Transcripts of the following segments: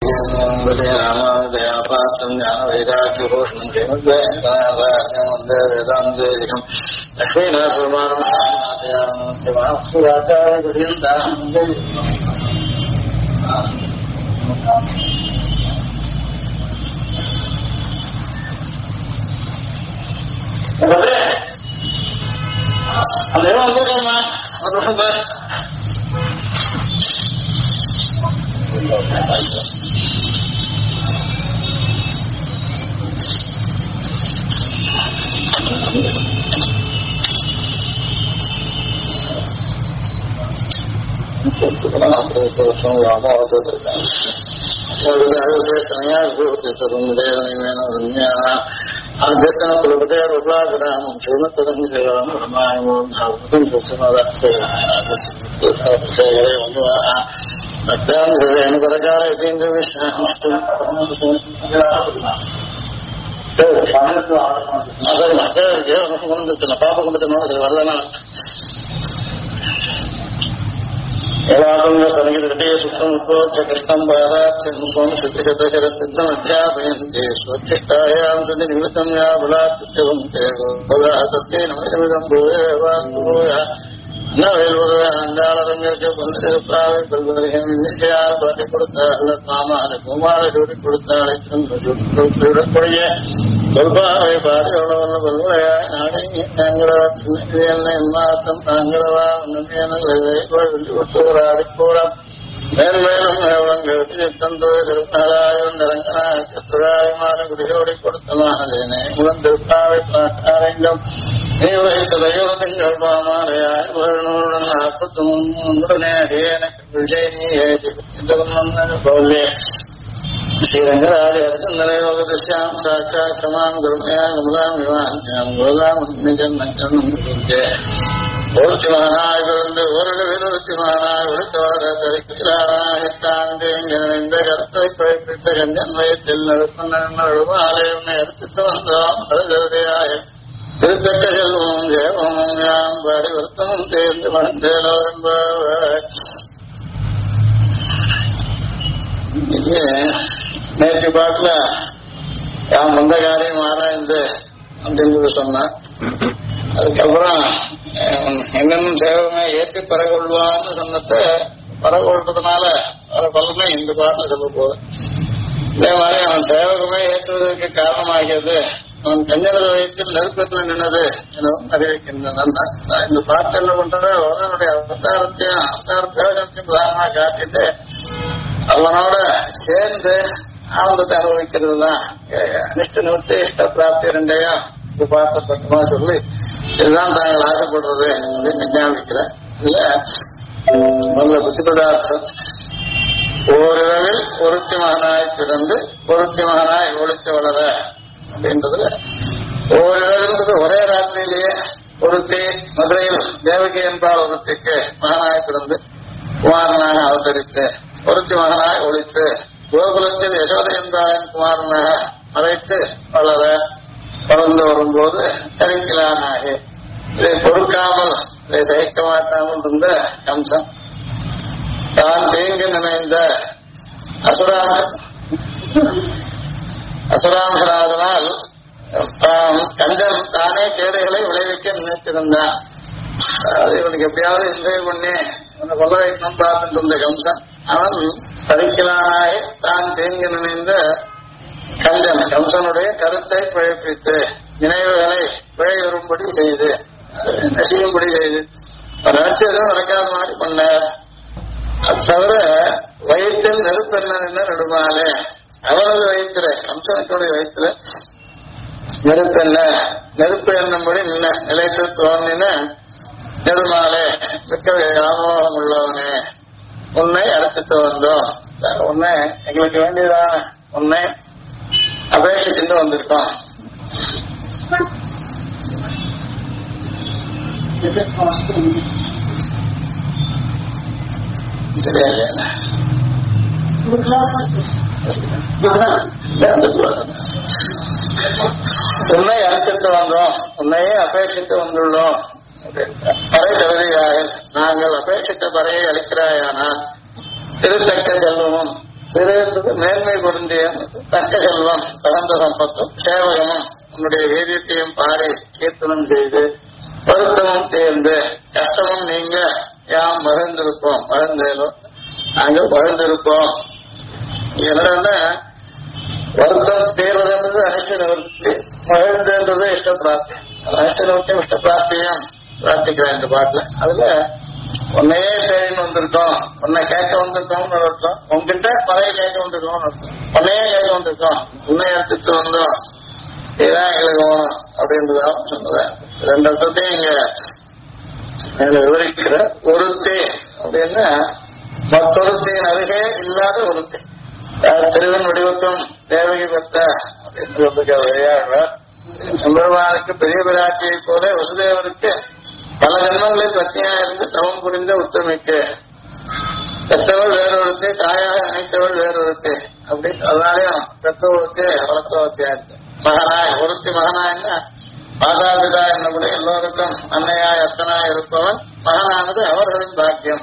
ராமாதயாபாத்திரம் ஞான வைராக்கியபூஷணம் வேதாந்தேதிகம் லக்ஷ்மீ வந்துருக்கா ஒரு அத்தியன குலபதே ருபாகிராமம் சிவனத்ததங்கிராமம் ரமாயமோம் பக்தாந்தேன பரகார இதீந்திர விஷ்ணு பாப கும்பத்தினோட வரலனா ஏவாதங்கி சுத்தம் உத்வோச்ச கிருஷ்ணம் பாராட்சம் சித்திசதசர சித்தம் அத்தியாபயந்தே ஸ்வச்சிஷ்டாயாம் சதி நிமித்தம் யா பலாத்யம் தஸ்கை நமதமிதம் பூயா அண்டாளரங்களுக்கு பல்வேறு பல்வேறு பாட்டி கொடுத்தாள் மாமான குமார ஜோடி கொடுத்தாள் கொடிய சொல்பாவை பாடி எவ்வளவு பல்வளையாய் நாடி நாங்களவா மாத்தம் நாங்களவா ஆடிப்போறாம் மேல் மேலும் தந்தோராயம் நிரங்கனாய் குடியோடி கொடுத்தமானதேனே முழம் திருப்பாவை பாட்டாரைங்கம் நீ வைத்ததையோ திங்கள் பாமாலையாய் வருணுடன் நாற்பத்துடனே எனக்கு விஷய நீயே பௌல்யே ஸ்ரீரங்கராஜ அர்ஜுனயோகதிஷ்யாம் சாட்சா கிரமாம் கருமையா கமலாம் விவாஞ்சாம் கோதாம் நிஜன்னே ஒருத்திமானாய் விழுந்து ஒரு விருத்திமானாய் ஒருத்தோட தரிக்கிறாராய்ந்த கருத்தை பிழைப்பித்த கஞ்சன் வயத்தில் நடுமாலை உன்னை எடுத்து வந்தோம் பலதேயாய திருத்தக்க செல்வமும் ஜெயமும் யாம் பாடி வருத்தமும் தேர்ந்து மணந்தேலோ என்பவர் நேற்று பாட்டுல யாம் வந்த காரியம் ஆராய்ந்து அப்படின்னு சொன்னான். அதுக்கப்புறம் என்னென்ன சேவமே ஏற்றி பறகொள்வான்னு சொன்னத பறகொள்றதுனால வர பலனை இந்த பாட்டுல சொல்ல போகுது. இதே மாதிரி அவன் சேவகமே ஏற்றுவதற்கு காரணமாகியது அவன் கஞ்சனத வயத்தில் நெருக்கத்தில் நின்னது எனவும் அறிவிக்கின்றன. இந்த பாட்டு என்ன பண்றது அவனுடைய அவதாரத்தையும் அவதார பிரயோஜனத்தையும் பிரதானமாக காட்டிட்டு அவனோட சேர்ந்து ஆனந்தத்தை அனுபவிக்கிறது தான் அனிஷ்ட நிறுத்தி இஷ்ட பிராப்தி ரெண்டையும் பார்த்த பக்கமா சொல்லி இதுதான் தாங்கள் ஆசைப்படுறது விஞ்ஞாபிக்கிறேன். இதுல நல்ல புத்தி பதார்த்தம் ஓரிரவில் ஒருத்தி மகனாய் பிறந்து ஒருத்தி மகனாய் ஒழித்து வளர அப்படின்றதுல ஓரிரவின்றது ஒரே ராத்திரியிலேயே ஒருத்தி மதுரையில் தேவகி என்பால் ஒருத்திக்கு மகனாய் பிறந்து குமாரனாக அவதரித்து ஒருத்தி மகனாய் ஒழித்து கோகுலத்தில் யசோதை என்பாரின் குமாரனாக மறைத்து வளர வளர்ந்து வரும்போது தரிக்கலானாகி இதை பொறுக்காமல் இதை சகிக்க மாட்டாமல் இருந்த கம்சன் தான் தீங்கு நினைந்த அசுராம்சனாதனால் கஞ்சன் தானே கேடுகளை விளைவிக்க நினைத்திருந்தான். அது இவனுக்கு எப்படியாவது இன்றைய பண்ணி கொள்ள வைக்கணும் பார்த்துட்டு இருந்த கம்சன் அவன் தரிக்கலானாய் தான் தீங்கு நினைந்த கஞ்சன் கம்சனுடைய கருத்தை பிழைப்பித்து நினைவுகளை பிழையுறும்படி செய்து நசியும்படி செய்து நினைச்சு எதுவும் நடக்காத மாதிரி பண்ணார். அது தவிர வயிற்றில் நெருப்பு என்ன நடுமாலே அவனது வயிற்றுல கம்சனுடைய வயிற்றுல நெருப்பு என்னும்படி நிலைத்து தோன்றின நெடுமாலே மிக்க ஆமோகம் உள்ளவனே உன்னை அழைச்சிட்டு வந்தோம். உன்னை எங்களுக்கு வேண்டியதான உன்னை அபேட்சிட்டு வந்திருக்கோம். சரியா உன்னை அழைச்சிட்டு வந்தோம், உன்னையே அபேட்சித்து வந்துள்ளோம். பறை தகுதியாக நாங்கள் அபேட்சித்த பறையை அளிக்கிறாயானால் திருத்தக்க செல்வமும் சிறுன்றது மேன்மை பொருந்திய தக்க செல்வம் பிறந்த சம்பத்தும் சேவகமும் உன்னுடைய வீரியத்தையும் பாடி கீர்த்தனம் செய்து வருத்தமும் தேர்ந்து கஷ்டமும் நீங்க யாம் மகிழ்ந்திருப்போம் மகிழ்ந்தேலும் நாங்கள் மகிழ்ந்திருப்போம். என்னன்னா வருத்தம் தேர்வதுன்றது அனைத்து நிவர்த்தி, மகிழ்ந்தது இஷ்ட பிரார்த்தி. அனைத்து நிவர்த்தியும் இஷ்ட பிரார்த்தியும் பிரார்த்திக்கிறேன் இந்த பாட்டுல. அதுல உன்னையே தேடின்னு வந்திருக்கோம், உன்னை கேட்க வந்திருக்கோம்னு அர்த்தம். உங்ககிட்ட பழைய கேட்க வந்திருக்கோம்னு அர்த்தம். உன்னையே கேட்க வந்திருக்கோம், உன்னை எடுத்துட்டு வந்தோம், இதுதான் எங்களுக்கு வேணும் அப்படின்றதான் சொன்னதேன். ரெண்டு அர்த்தத்தையும் இங்க விவரிக்கிற. ஒருத்தி அப்படின்னா மற்றொருத்தியின் அருகே இல்லாத ஒருத்தி. திருவன் வடிவக்கம் தேவகி பெற்ற அப்படின்னு சொல்லிருக்கார். சம்பெருமானுக்கு பெரிய பிராட்டியை போல வசுதேவருக்கு பல ஜன்மங்களில் பத்னியா இருந்து தவம் புரிந்த உத்தமிக்கு பெற்றவள் வேறொருத்தி, தாயாக நினைத்தவள் வேறொருத்தி அப்படின்னு அதனாலையும் பெற்றவத்தி வளர்த்தவத்தியா இருக்கு. மகனாய் ஒருத்தி மகனாய்னா மாதாபிதா என்னபடி எல்லோருக்கும் அன்னையாய் அத்தனாய் இருப்பவன் மகனானது அவர்களின் பாக்கியம்.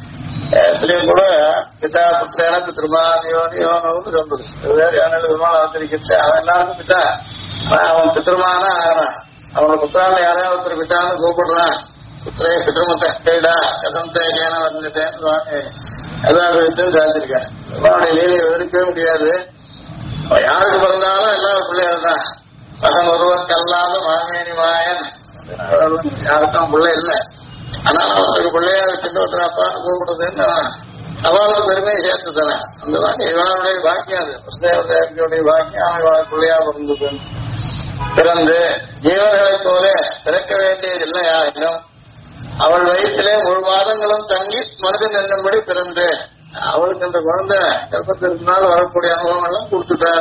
கூட பிதா புத்திரேன பித்ருமானியோன்னு சொல்றது. வேறு யானையில விமானம் அவதரிக்கிச்சு அவன் எல்லாருக்கும் பிதா. அவன் பித்ருமான ஆகிறான். அவனோட புத்திரால யாரையா ஒருத்தர் பிதான்னு கூப்பிடுறான். புத்திரே பித்ருமத்தை கேடா கசந்தேன வந்துட்டேன்னு எல்லாரும் சாதிச்சிருக்கேன். அவனுடைய லீலையை விவரிக்கவே முடியாது. அவன் யாருக்கு பிறந்தாலும் எல்லாரும் பிள்ளைகள் தான். மகன் ஒருவர் கல்லாத மாமேனி மாயன் யாருக்கும் பிள்ளை இல்லை. ஆனால் அவருக்கு பிள்ளையா வச்சுட்டு ஒருத்தர் அப்பான்னு கூப்பிடுறதுன்னு அவளோட பெருமையை சேர்த்து தரேன். அந்த மாதிரி இவனுடைய பாக்கியம் அது வசுதேவதேவியுடைய பாக்கியம் அவன் பிள்ளையா பிறந்தது. பிறந்து ஜீவர்களைப் போல பிறக்க வேண்டியதில்லை யாரும் அவள் வயிற்றிலே 3 மாதங்களும் தங்கி மனிதன் என்னும்படி பிறந்து அவளுக்கு அந்த குழந்தை கர்ப்பத்திற்குனால வரக்கூடிய அனுபவம் எல்லாம் கொடுத்துட்டார்.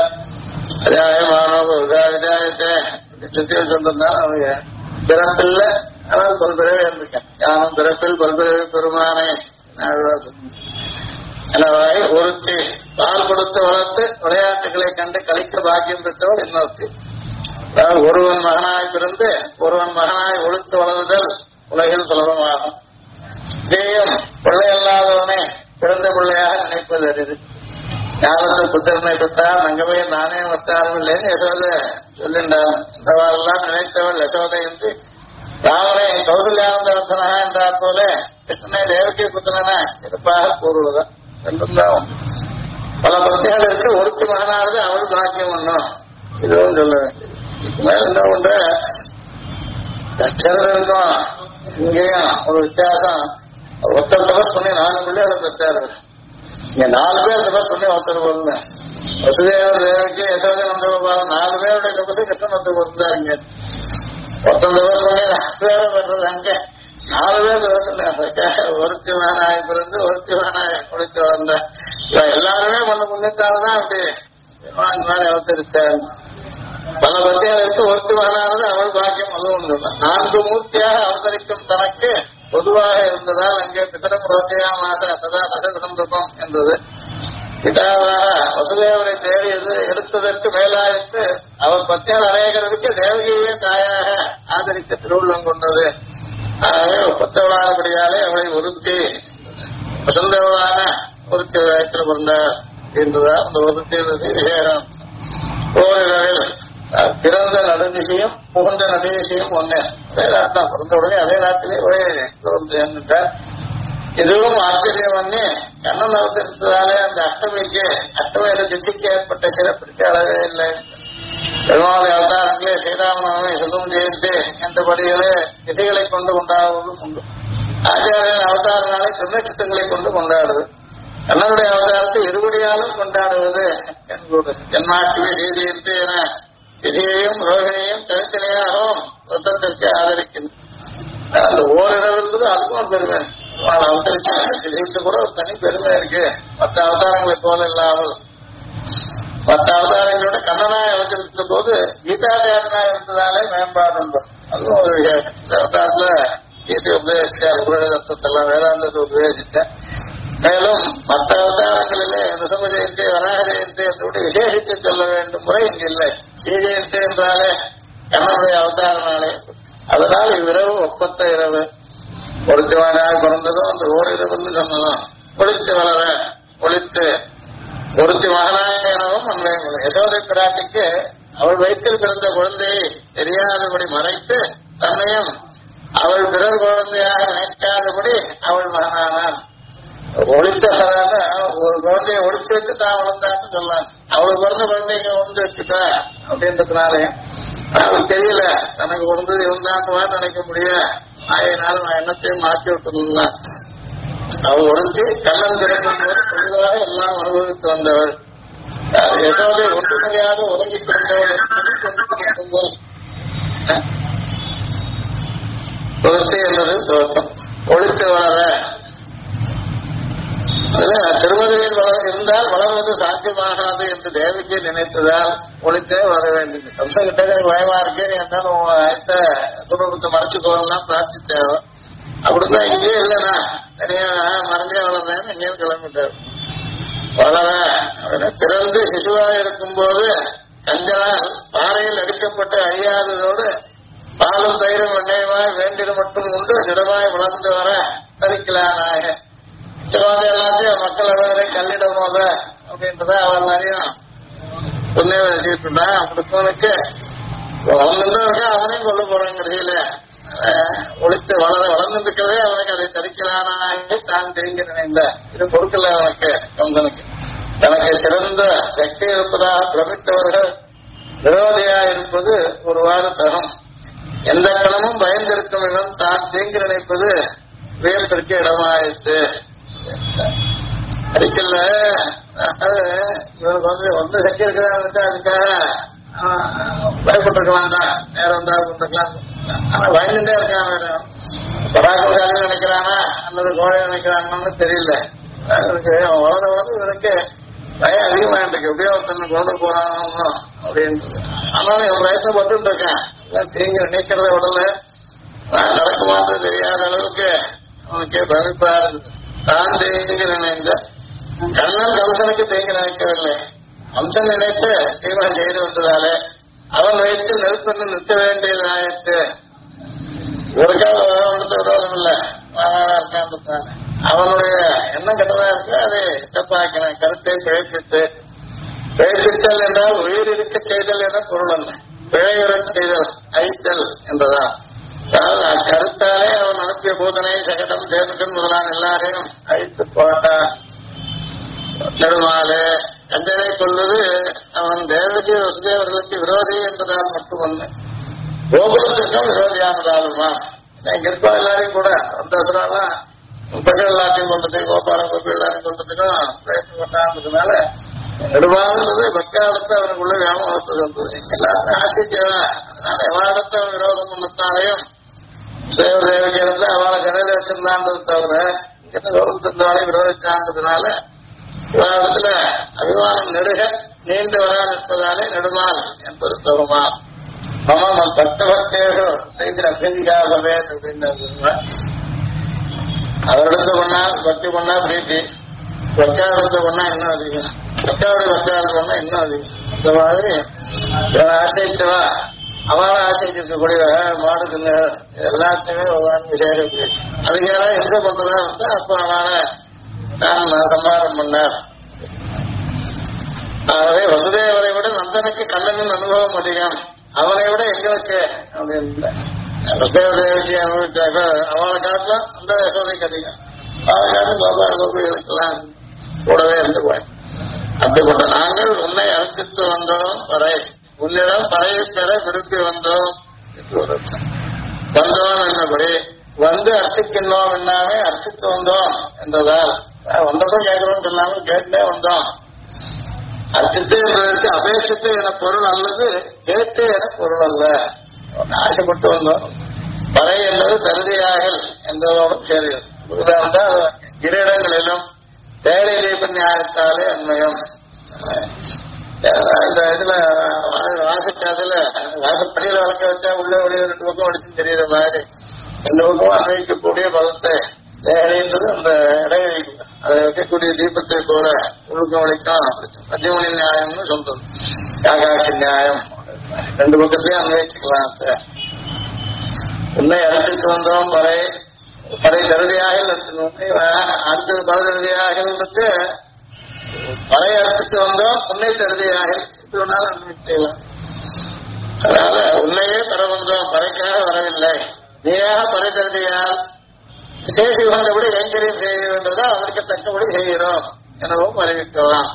அதாயமானோதாயத்தை சுத்தி சொல்றதுனால அவங்க பிறப்பில்லை. ஆனால் பல்பிறவை இருந்திருக்கேன். யானும் பிறப்பில் பல்பிறவி பெருமானே எனவாய் ஒருத்தி பால் கொடுத்து வளர்த்து விளையாட்டுகளை கண்டு கழிக்க பாக்கியம் பெற்றவள் இன்னொருத்தி. அதாவது ஒருவன் மகனாய் பிறந்து ஒருவன் மகனாய் ஒழுத்து வளர்தல் உலகில் சுலபமாகும். ஸ்ரீயும் பிள்ளையல்லாதவனே பிறந்த பிள்ளையாக நினைப்பது அறிது. ஞானத்தில் புத்திரனை பெற்றார் நங்கமே நானே வத்தாரும் இல்லைன்னு யசோதை சொல்லின்றான். இந்த வாரெல்லாம் நினைத்தவள் யசோதை என்று ராமனை கௌசல்யானந்தவர்த்தனா என்றார் போல கிருஷ்ணனை தேவகி புத்திரனா இருப்பாக கூறுவதா ரெண்டும் தான். பல பிரச்சனைகள் இருக்கு. ஒருத்தி மகனானது அவள் பாக்கியம் ஒண்ணும் இதுவும் சொல்ல வேண்டியது. இதுக்கு மேல என்ன பண்ற தட்சரதுக்கும் இங்கேயும் ஒரு வித்தியாசம். ஒருத்தர் தபஸ் பண்ணி 4 பிள்ளைகளை பெற்றாரு. இங்க 4 பேர் தபஸ் பண்ணி ஒருத்தர் பொருந்தேன். வசுதேவர் தேவகி யசோதை நந்தகோபால் 4 பேருடைய தபசு கிருஷ்ணன் ஒருத்தர் பொருந்தாங்க. ஒருத்தன் தபஸ் பண்ணி 4 பேரை பெற்றது. அங்க 4 பேர் தபஸ் ஒருத்தி மகனாய் பிறந்து ஒருத்தி மகனாய் குளித்து வளர்ந்த எல்லாருமே பண்ண புண்ணியத்தால்தான் அப்படி அந்த மாதிரி அவதரித்தார். பல பத்தியாளருக்கு ஒருத்தி மகனானது அவள் பாக்கியம் அதுவும் 4 மூர்த்தியாக அவதரிக்கும் தனக்கு பொதுவாக இருந்ததால் அங்கே பிதரம் ரோஜையா மாச ததா சந்தர்ப்பம் என்றது. பிதாவாக வசுதேவரை தேடியது எடுத்ததற்கு மேலாயிட்டு அவர் பத்தியால் அநேகருக்கு தேவகியே தாயாக ஆதரிக்க திருவுள்ளம் கொண்டது. ஆகவே ஒப்பத்தவளானபடியாலே அவளை ஒருத்தி வசந்தவளான ஒருத்தி வயத்தில் பிறந்தார் என்றதா அந்த ஒருத்தி விசேஷம். ஓரிரவில் பிறந்த நடுநிசையும் புகுந்த நடுநிசையும் ஒண்ணு. அதே ராத்தான் பிறந்த உடனே அதே ராத்திலே சேர்ந்துட்டார். இதுவும் ஆச்சரியம் பண்ணி கண்ணன் அவதரித்ததாலே அந்த அஷ்டமியில திசைக்கு ஏற்பட்ட சிறப்பிற்கு அளவே இல்லை. பெருமாள் அவதாரங்களே ஸ்ரீராமநவமி சுதம் ஜெயந்தி என்ற படிகளே திசைகளை கொண்டு கொண்டாடுவதும் உண்டு. ஆச்சாரியன் அவதார நாளை திருநட்சத்திரங்களை கொண்டு கொண்டாடுவது. கண்ணனுடைய அவதாரத்தை இருபடியாலும் கொண்டாடுவது என்பது ஜன்மாஷ்டமி செய்தி என திதியையும் ரோகிணியையும் தனித்தனியாகவும் விரதத்திற்கு ஆதரிக்கின்றது. அந்த ஓரிரவில்றது அதுக்கும் பெருமை. அவதரிச்சு கூட ஒரு தனி பெருமை இருக்கு. மற்ற அவதாரங்களை போல இல்லாமல் மற்ற அவதாரங்களோட கண்ணனாய் அவதரித்த போது கீதாச்சாரனாய் இருந்ததாலே மேம்பாடு இருந்தோம். அதுவும் ஒரு விஷயம். இந்த அவதாரத்துல கீதை உபதேசித்தார். உபதேசத்தெல்லாம் வேதாந்தத்தை உபதேசித்தார். மேலும் மற்ற அவதாரங்களிலே நிசம ஜெயந்தி வராக ஜெயந்தி என்றபடி விசேஷித்து சொல்ல வேண்டும் முறை இங்கு இல்லை. ஸ்ரீ ஜெயந்தி என்றாலே கண்ணனுடைய அவதார நாளே. அதனால் இவ்விரவு ஒப்பத்த இரவு. ஒருத்திவானாக பிறந்ததும் அந்த ஓரிரவுன்னு சொன்னதும் ஒளித்து வளர ஒளித்து ஒருத்தி மகனாகவும் அன்மையும் யசோதை பிராட்டிக்கு அவள் வயிற்றில் பிறந்த குழந்தையை தெரியாதபடி மறைத்து தன்னையும் அவள் பிறர் குழந்தையாக நினைக்காதபடி அவள் மகனானான். ஒழித்த ஒரு குழந்தைய ஒழிச்சு வச்சு தான் வளர்ந்தான்னு சொல்லலாம். அவளுக்கு பிறந்த குழந்தைங்க வந்து வச்சுட்டா அப்படின்றதுனாலே அவளுக்கு தெரியல தனக்கு பிறந்தது இருந்தான்னு நினைக்க முடியல. ஆயினால நான் என்னத்தையும் மாற்றி விட்டுருந்தா அவள் ஒழிஞ்சு கண்ணன் கிடைக்கும் போது தெளிவாக எல்லாம் அனுபவித்து வந்தவள். யசோதை ஒன்று முடியாத உறங்கி கிடந்தவள் ஒழித்து என்பது தோற்றம். ஒழித்து வளர திருமதியில் இருந்தால் வளர்வது சாத்தியமாகாது என்று தேவிக்கு நினைத்ததால் ஒழித்தே வர வேண்டும். கம்சன் கிட்ட எனக்கு பயமா இருக்கு, நீ இருந்தாலும் ஆயத்த துன்பத்தை மறைச்சுக்கோலாம் பிரார்த்தித்தேவோ. அப்படிதான் இங்கேயே இல்லைண்ணா தனியா மறைஞ்சே வளர்றேன்னு இங்கேயும் கிளம்பிட்டார். வளர அப்படின்னா பிறந்து சிசுவாக இருக்கும் போது கஞ்சலால் பாறையில் அடிக்கப்பட்டு அழியாததோடு பாலும் தயிரும் எண்ணெயுமாய் வேண்டியது மட்டும் உண்டு திடமாய் வளர்ந்து வர தரிக்கலானாக குழந்தை எல்லாத்தையும் மக்கள் எல்லாரையும் கல்லிடம் போத அப்படின்றத அவன் எல்லாரையும் புண்ணிய வச்சுட்டு இருந்தான். அப்படிக்கு வளர்ந்துதான் இருக்கா அவனையும் கொல்ல போறாங்கிறதுல ஒழித்து வளர்ந்துருக்கவே அவனுக்கு அதை தரிக்கலானாக தான் தெரிஞ்சு நினைந்த இது பொறுக்கல அவனுக்கு கம்சனுக்கு. தனக்கு சிறந்த சக்தி இருப்பதாக பிரமித்தவர்கள் விரோதியா இருப்பது ஒருவாறு தகம். எந்த களமும் பயந்திருக்கும் இடம் தான் தீங்கு நினைப்பது வியப்பிற்கு இடமாயிடுச்சு. அடிக்கல இவனுக்கு வந்து சக்தி இருக்கிறான்னு அதுக்காக பயப்பட்டிருக்கலாம் தான், நேரம் வந்தா கொண்டிருக்கலாம். ஆனா பயந்துட்டே இருக்கான். வேற பராக்கிரமசாலி நினைக்கிறானா அல்லது கோழை நினைக்கிறான்னு தெரியல. வளர வளர்ந்து இவனுக்கு பயம் அதிகமாயிருக்கு. எப்படியோ ஒருத்தனை கொண்டு போறானோ அப்படின்றது. ஆனாலும் இவன் பிரயத்தனப்பட்டு இருக்கேன். தீங்கு நீக்கிறத உடல நடக்குமான்னு தெரியாத அளவுக்கு அவனுக்கு பிரமிப்பா இருந்தது. தான் தீங்கு நினைந்த கண்ணன் கம்சனுக்கு தீங்கு நினைக்கவில்லை. அம்சன் நினைத்து தீவிரம் செய்து வந்ததாலே அவன் வைத்து நெருப்பென்று நிறுத்த வேண்டியதாயிட்டு. இவருக்காக அவனுக்கு விரோதம் இல்லை, இருக்கான். அவனுடைய எண்ணம் கெட்டதா இருக்கு, அதை தப்பாக்கின கருத்தை பிழைப்பித்தல் என்றால் உயிர் இருக்க செய்தல் என பொருள் அல்ல, பிழையுறச் செய்தல் அழித்தல் என்றதான். அதாவது அக்கருத்தாலே அவன் அனுப்பிய பூதனை சகடம் தேவகன் முதலான எல்லாரையும் அழித்து போட்டான். நெடுமாலே கஞ்சனை கொள்வது அவன் தேவகி வசுதேவர்களுக்கு விரோதி என்பதால் மட்டுமல்ல, கோகுலத்திற்கும் விரோதியானதாலுமா. இங்க இருக்கா எல்லாரையும் கூட அந்த அசுரெல்லாம் பசங்க எல்லாத்தையும் கொண்டதுக்கு கோபால கோபி எல்லாரையும் கொண்டதுக்கும் பிரயத்தப்பட்டான்றதுனால நெடுமாறது பக்காலத்தை அவனுக்குள்ள வியாமோகத்தை சொல்றது எல்லாருமே ஆசிரியவா. அதனால எவாடத்தை அவன் விரோதம் பண்ணத்தாலையும் தேவதேவகி இருந்து அவளை கடையில வச்சிருந்தான்றது தவிர இங்க கௌரவத்தினாலே விரோதிச்சான்றதுனால இடத்துல அபிமானம் நெடுக நீண்டு வரா நிற்பதாலே நெடுமால் என்பது தருமா. மம பக்தபக்தேஷு அபியாகவே அப்படின்னு அவரிடத்து பண்ணா பக்தி பண்ணா பிரீத்தி, பக்தாவிடத்தை பண்ணா இன்னும் அதிகம், பக்தாவுடைய பக்தாவுக்கு பண்ணா இன்னும் அதிகம். இந்த மாதிரி இவனை ஆசிரியச்சவா அவளை ஆசிரியக்கூடிய மாடுக்குங்க எல்லாத்தையுமே விசேஷம். அதுக்காக எங்க பண்றதா இருந்தா அப்ப அவனை நான் சம்பாரம் பண்ணார். ஆகவே வசுதேவரை விட நந்தனுக்கு கண்ணனின் அனுபவம் அதிகம், அவனை விட எங்களுக்கு அப்படின்னு வசுதேவ தேவகி அனுபவிச்சாக்க அவளை காட்டலாம் அந்த யசோதைக்கு அதிகம். அவளை காட்டும் கோபால கோபிகளுக்கெல்லாம் கூடவே இருந்து போய் அப்படிப்பட்ட நாங்கள் உன்னை அழைச்சிட்டு வந்தோம் வரை உன்னிடம் பறையை பெற விரும்பி வந்தோம் வந்தோம் என்னபடி வந்து அர்ச்சிக்கின்றோம் என்னாமே அர்ச்சித்து வந்தோம் என்றதால் வந்ததும் கேட்கிறோம் சொல்லாமல் கேட்டே வந்தோம். அர்ச்சித்து என்பதற்கு அபேட்சித்து என பொருள் அல்லது கேட்டு என பொருள் அல்ல, ஆசைப்பட்டு வந்தோம். பறை என்பது தருதியாகல் என்பதோடும் சேர்கிறது. இரு இடங்களிலும் தேடை நியாயத்தாலே அண்மையும். இந்த இதுல வாசக்காதுல வாசப்படியில வளர்க்க வச்சா உள்ள வெளியே ரெண்டு பக்கம் அடிச்சு தெரியுற மாதிரி ரெண்டு பக்கம் அன்வைக்கக்கூடிய பதத்தை தேடைன்றது அந்த இடைவெளி அதை வைக்கக்கூடிய தீபத்தை போல உழுக்கம் வலிக்கும் மத்தியமணி நியாயம்னு சொல்றது. ஆகாஷ நியாயம் ரெண்டு பக்கத்தையும் அன்வைச்சுக்கலாம். உன்னை அழைச்சிட்டு வந்தோம் பறை பறை தருதியாக அடுத்தது பல தருதியாக பறை அறுத்துட்டு வந்தோம் உன்னை தருதியாக அனுமதிக்கலாம். அதனால உன்னையே பெற வந்தோம், பறைக்காக வரவில்லை. நீயாக பறை தருதியால் விசேஷ வந்தபடி கைங்கரியம் செய்கிறதா அதற்கு தக்கபடி செய்கிறோம் எனவும் அறிவிக்கலாம்.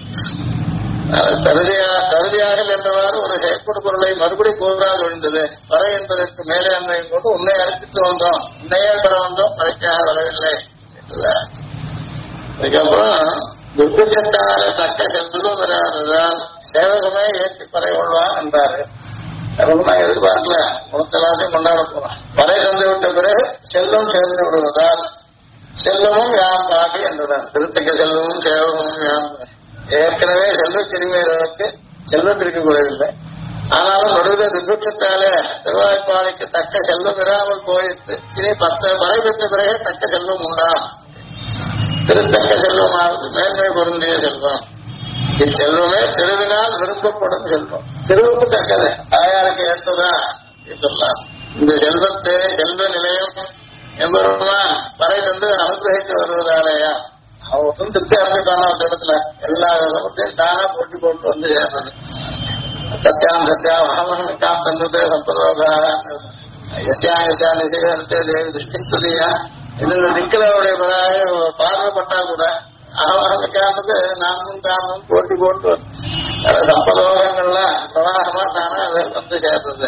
தருதியாக என்றவாறு ஒரு செயற்கூடு பொருளை மறுபடி கூறாது ஒழிந்தது. பறை என்பதற்கு மேலே அன்றையும் கொண்டு உன்னை அர்ப்பித்து வந்தோம், உன்னையே பெற வந்தோம், பறைக்காக வரவில்லை. அதுக்கப்புறம் துர்பிட்சத்தால தக்க செல்வம் வராததால் சேவகமே ஏற்றி பறை கொள்வான் என்றாரு. அதுவும் நான் எதிர்பார்க்கல, உனத்தெல்லாத்தையும் கொண்டாட போறோம். பறை தந்து விட்ட பிறகு செல்வம் சேர்ந்து விடுவதால் செல்வமும் யாம் பாடி என்றார். திருத்தக்க செல்வமும் சேவகமும் யாம். ஏற்கனவே செல்வ சிறுமியர்களுக்கு செல்வத்திற்கு குறைவில்லை. ஆனாலும் நடுவில் துர்பிட்சத்தாலே திருவாய்ப்பாளைக்கு தக்க செல்வம் இராமல் போயிட்டு இனி 10 பறை பெற்ற பிறகு தக்க செல்வம் உண்டாம். திருத்தக்க செல்வமாவது மேன்மை பொருந்திய செல்வம். இச்செல்வமே திருவினால் விரும்பப்படும் செல்வம். திருவுக்கு தக்கது தாயாருக்கு ஏற்றதா இதெல்லாம். இந்த செல்வத்தை செல்வ நிலையம் எம்பெருமான் பறை தந்து அனுகிரகித்து வருவதாலேயா அவருக்கும் திருப்தி அடைஞ்சிட்டான அந்த இடத்துல எல்லா செல்வத்தையும் தானா போட்டி போட்டு வந்து சேர்ந்தது. தஸ்யாம் தஸ்யாம் அகமகாம் தந்தது சம்பதோகாக நிசேகரத்தை தேவி திருஷ்டிஸ்துதியா இதுல நிக்கலவுடைய பார்வைப்பட்டா கூட அகமகாந்தது நாமும் தாமும் போட்டி போட்டு சம்பதோகங்கள்லாம் பிரவாகமா தானா அதை வந்து சேர்ந்தது.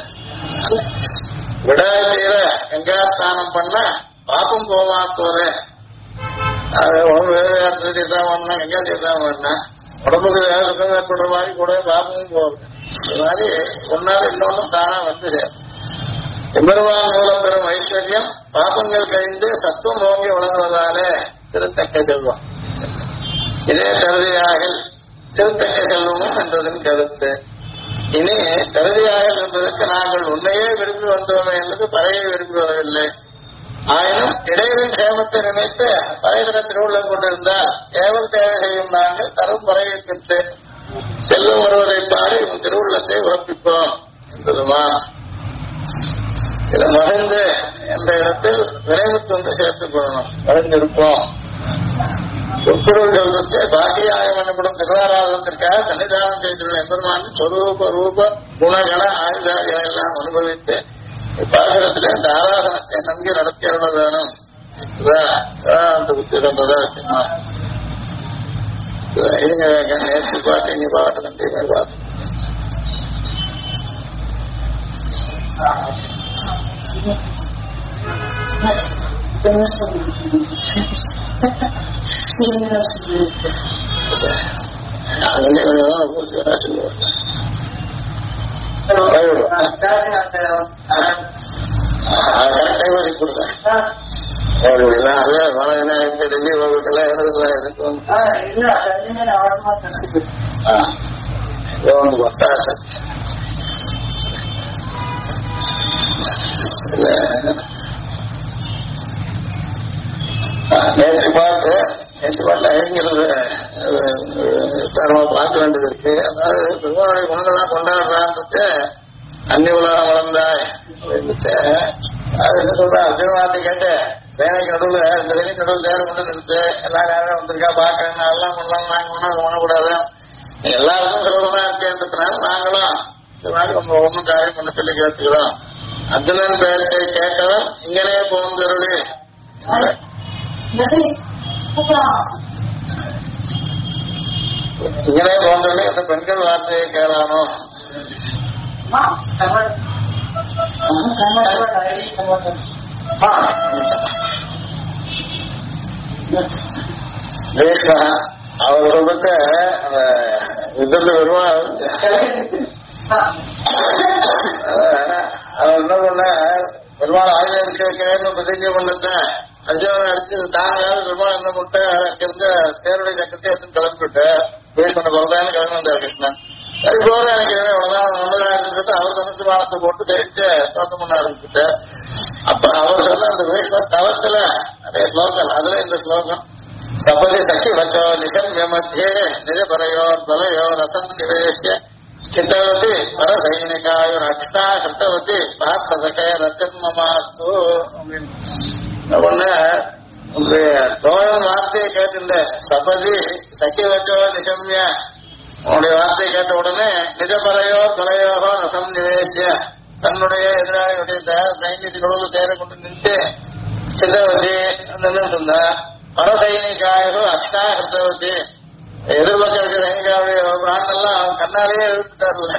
விடாதீர கங்காஸ்தானம் பண்ண பாப்பம் போமாத்தோரு அது வேறு தீர்த்தம் பண்ணா கங்கா தீர்த்தம் பண்ணா உடம்புக்கு சுத்தம் ஏற்படுற மாதிரி கூட பாப்பமும் போகுது. இது மாதிரி ஒன்னாலும் இன்னொன்னும் தானா வந்து சேரும். எம்பெருமான் மூலம் பெறும் ஐஸ்வர்யம் பாப்பங்கள் கழிந்து சத்துவம் ஓங்கி வளர்வதாலே திருத்தக்க செல்வம். இதே தருதியாக திருத்தக்க செல்வமும் என்றதன் கருத்து. இனி தருதியாக என்பதற்கு நாங்கள் உன்னையே விரும்பி வந்தோமே என்பது பறையை விரும்பி வரவில்லை. ஆயினும் இடைவெளியின் சேமத்தை நினைத்து பறைதர திருவுள்ளம் கொண்டிருந்தால் ஏவல் தேவை செய்யும் நாங்கள் தரும் பறையை பெற்று செல்வம் வருவதை பாடி உன் திருவுள்ளத்தை உறப்பிப்போம் என்பதுமா. இதில் மகிழ்ந்து என்ற இடத்தில் விரைவுத்து சேர்த்துக் கொள்ளணும். மகிழ்ந்திருப்போம் உட்பொருள் சொல்வத்தை பாக்கியாயம் எனப்படும் திருவாராதனத்திற்காக சன்னிதானம் செய்துள்ள எம்பெருமான் சொரூப ரூப குணகண ஆயுதாதிகளை எல்லாம் அனுபவித்து இப்பாசனத்திலே இந்த ஆராதனத்தை நன்கு நடத்தி அருள வேணும். புத்தி சொன்னதா நேற்று பாட்டு இனி பாட்டு கண்டிப்பாக பார்த்து கரெக்டா யோசிச்சு கொடுத்தேன். நேற்று பாட்டுல இறங்கிறது தரமா பார்க்க வேண்டியது இருக்கு. அதாவது பெருமாளுடைய குணங்கள்லாம் கொண்டாடுறான்னு அன்னி உலகம் வளர்ந்தாய் அது என்ன சொல்ற அர்ஜுனவார்த்தை கேட்டு சேனைக்கு நடுவில் இந்த வெளி நடுவில் தேர்வு கொண்டு நிறுத்து எல்லா நேரம் வந்திருக்கா பாக்குறேன் எல்லாம் பண்ணலாம் நாங்க பண்ணக்கூடாது எல்லாருக்கும் சுலபமா இருக்கேன்றதுனால நாங்களும் இந்த மாதிரி நம்ம ஒன்னும் காரியம் பண்ண சொல்லி கேட்டுக்கிறோம். அர்ஜுனன் பேச்சை கேட்டவன் இங்கனே போந்தருளி இங்கனே போந்தருளி அந்த பெண்கள் வார்த்தையை கேளானோ அவர் சொல்லிட்டு யுத்தத்துல வருவான். அவர் என்ன பண்ண பெருமாள் ஆயுத அடிச்சு வைக்கிறேன்னு பிரதிஜை பண்ணத அர்ஜுனன் அடிச்சு தாங்காத பெருமாள் என்ன பண்ணிட்டு அங்கிருந்து தேருடைய சக்கரத்தை எடுத்து கிளம்பிட்டு பேஸ் பண்ண போறதான்னு கிளம்பி வந்தார் கிருஷ்ணன். அது போல எனக்கு அவ்வளவுதான் நல்லதா இருந்துட்டு அவர் தனிச்சு வானத்தை போட்டு தெரிவிச்சு தோட்டம் பண்ண ஆரம்பிச்சுட்டு அப்ப அவர் சொன்ன அந்த வேஷ்ம தவத்துல நிறைய ஸ்லோகம் அதுல இந்த ஸ்லோகம் சபதி சഖி வச்சோ நிகழ்ய மத்தியே நிஜ பரையோ பலையோ ரசம் நிவேசிய ஸ்திதவதி பரசைனிகாயோ ரக்ஷா கிருத்தவதி பாத்சசகே ரத்தன்மமாஸ்து அப்படின்னு ஒண்ணு உங்களுடைய தோழன் வார்த்தையை கேட்டுண்ட சபதி சக்கி வச்சோ நிஜம்ய உன்னுடைய வார்த்தையை கேட்ட உடனே நிஜபலையோ தலையோகோ ரசம் நிவேசிய தன்னுடைய எதிராளிகளுடைய சைன்யத்துகளோடு தேர கொண்டு நின்று சிதவதி நின்று இருந்தா பரசைனிகாயோ அக்ஷா ஹிருதவதி எதிர்பக்கம் இருக்கிற சைனிகாவுடைய பிராணெல்லாம் அவன் கண்ணாலேயே எழுத்துட்டார்ல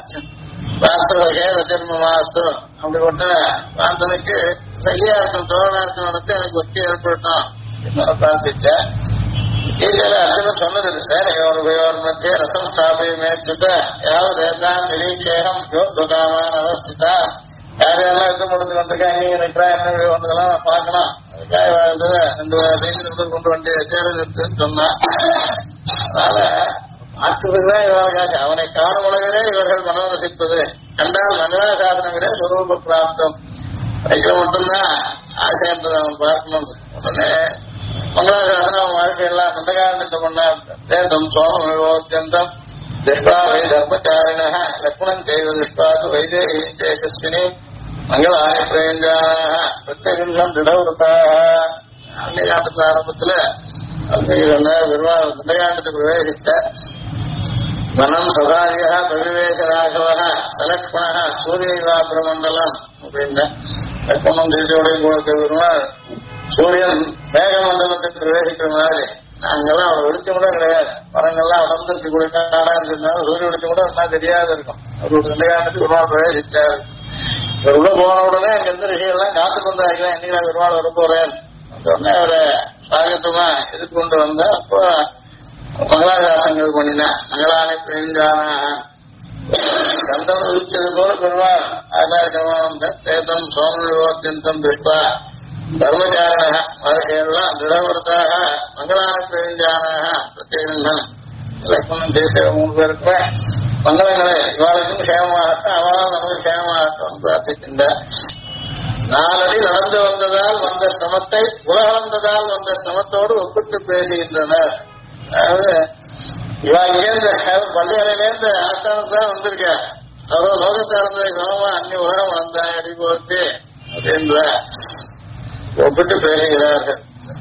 வாஸ்து அப்படி கொண்ட பிரார்த்தனைக்கு சரியா இருக்கும் தோழனா இருக்கணும்னு எனக்கு வெற்றி ஏற்படுத்தும் பிரார்த்திச்சேன். கீழே அர்ஜுனன் சொன்னது சேனையோர் மத்திய ரசம் ஸ்தாபி மேற்சிட்ட யாவது ஏதான் நிரீட்சேகம் யோகாமான் அவஸ்திதா யார் யாரெல்லாம் யுத்தம் கொடுத்து வந்திருக்காங்க நீங்க நிற்கிறா என்ன ஒன்றதெல்லாம் நான் பார்க்கலாம் அதுக்காக இந்த சைன்யத்தை கொண்டு வண்டி சேருன்னு சொன்னான். அதனால பார்க்கிறதுதான் இவர்களுக்காக அவனை காணும் உலகிலே இவர்கள் மனோரசிப்பது கண்டால் மங்களா சாதனங்களே சுரூப பிராப்தம் வைக்கிற மட்டும்தான் ஆசைன்றது அவன் பார்க்கணும். உடனே மங்களாசாசனம் வாழ்க்கையெல்லாம் சந்தகாரத்தை பண்ண தேர்தம் சோமம் விவோத்தியந்தம் திருஷ்டா வை தர்மச்சாரிண லக்ஷ்மணன் செய்த திருஷ்டாது வைதேகி சேஷஸ்வினி மங்களாய பிரேஞ்சான பிரத்யேகம் திடவிரதாக அன்னையாண்டத்தின் ஆரம்பத்துல சந்தகாண்டத்தை பிரவேசித்த மனம் சகாரியா பிரவிவேச ராகவ சலக்ஷ்மண சூரியவா பிரமண்டலம் அப்படின்னா லக்ஷ்மணம் திருச்சியோடைய பெருமாள் சூரியன் மேகமண்டலத்தை பிரவேசிக்கிற மாதிரி நாங்கெல்லாம் அவளை வெளிச்சம் கூட கிடையாது மரங்கள்லாம் வளர்ந்துருக்கு கூட நாடா இருக்கிறதுனால சூரிய வெளிச்சம் கூட என்ன தெரியாது இருக்கும். அவரோட சந்தகாண்டத்துக்கு பெருமாள் பிரவேசிச்சாரு. இவர் உள்ள போன உடனே அங்க எந்த ரிஷிகள்லாம் காத்துக்கு வந்தாங்க என்னைக்கு நான் பெருமாள் வர போறேன் உடனே அவரை சாகத்தமா எதிர்த்து கொண்டு வந்தா அப்போ மங்களாசாசனங்கள் பண்ணினா மங்களானை பிரிஞ்சான சந்தம் விதிச்சது போல பெருமாள் ஆகாசம் தேதம் சோமவிவோத்தியந்தம் திருஷ்டா தர்மச்சாரண வாழ்க்கையெல்லாம் திடவரத்தாக மங்களான பிரிஞ்சான பிரத்யேகம் லக்ஷ்மணன் சேர்த்து 3 பேருக்குமே மங்களங்களை இவாளுக்கும் சேமமாகட்டும் அவளால் நமக்கு சேமமாகட்டும் பிரார்த்திக்கின்றார். 4 அடி நடந்து வந்ததால் வந்த சிரமத்தை உலகளந்ததால் வந்த சிரமத்தோடு ஒப்பிட்டு பேசுகின்றனர். அதாவது இவா இங்கேருந்து பள்ளியறையிலேருந்து ஆசிரமத்தான் வந்திருக்க அவரோ லோகத்தாழ்ந்த சமமா அன்னி உலகம் வந்தா அடி போச்சு அப்படின்ற ஒப்பிட்டு பேசுகிறார்கள்.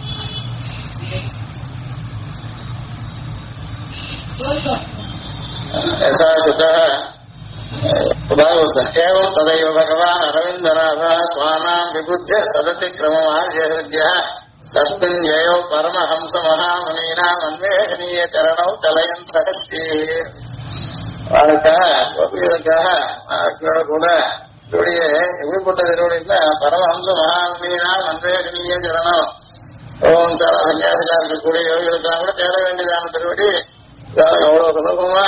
एवं तदैव भगवान् अरविन्दनाथः स्वानां विबुध्य सदति क्रममार्यहृद्यः तस्मिन् ययो परमहंसमहामुनीनाम् अन्वेषणीय चरणौ चलयन् सहस्रीः கூட திருடைய எப்படிப்பட்ட திருவடினா பரமஹம்ச மகாமுனினாம் அன்வேஷணீய சரணம் ஓம் சாரா சன்னியாசிகா இருக்கக்கூடிய யோகிகளுக்காக கூட தேட வேண்டியதான திருவடி எவ்வளவு சுலபமா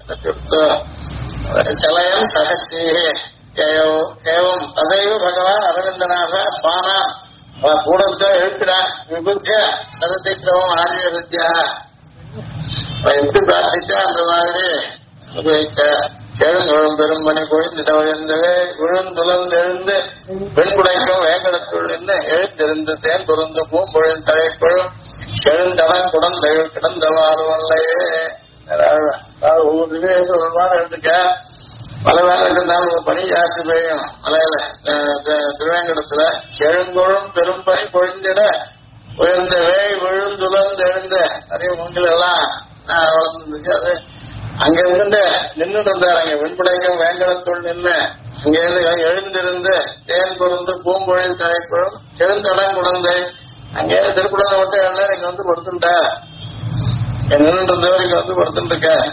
चलयन् सहस्रीः एवं तदैव भगवान् அரவிந்தநாத ஸ்வானா கூடத்தை எழுத்துடா விபுத்த சதத்தை கிரமம் ஆரிய வித்யா எப்படி பிரார்த்திச்சா அந்த மாதிரி எழுந்தொழும் பெரும்பணி பொழிந்திடவெந்தவே விழுந்துலந்தெழுந்து பெண்குடைக்கும் வேங்கடத்துள் நின்று எழுத்திருந்து தேன் பொருந்து பூம்பொழில் தழைப்பொழும் எழுந்தவன் குடந்தெழு கிடந்தவாறுவல்லையே ஒவ்வொரு எடுத்துக்க மழை வேலை இருந்தாலும் பனி ஜாஸ்தி பெய்யும் மலையில திருவேங்கடத்துல செழுங்கொழும் பெரும்பனி பொழிந்திட உயர்ந்த வேய் விழுந்துலந்து எழுந்த நிறைய மூங்கில் எல்லாம் வளர்ந்துருக்கு. அது அங்க இருந்து நின்றுட்டு இருந்தாரு. அங்க வெண்படைக்கும் வேங்கடத்துள் நின்று அங்க இருந்து எழுந்திருந்து தேன் பொருந்து பூம்பொழில் தழைப்பொழும் செழுந்தடம் குழந்தை அங்கே திருக்குடலை மட்டும் எல்லாரும் இங்க வந்து கொடுத்துட்டா நின்று வரைக்கும் வந்து படுத்துட்டு இருக்கேன்.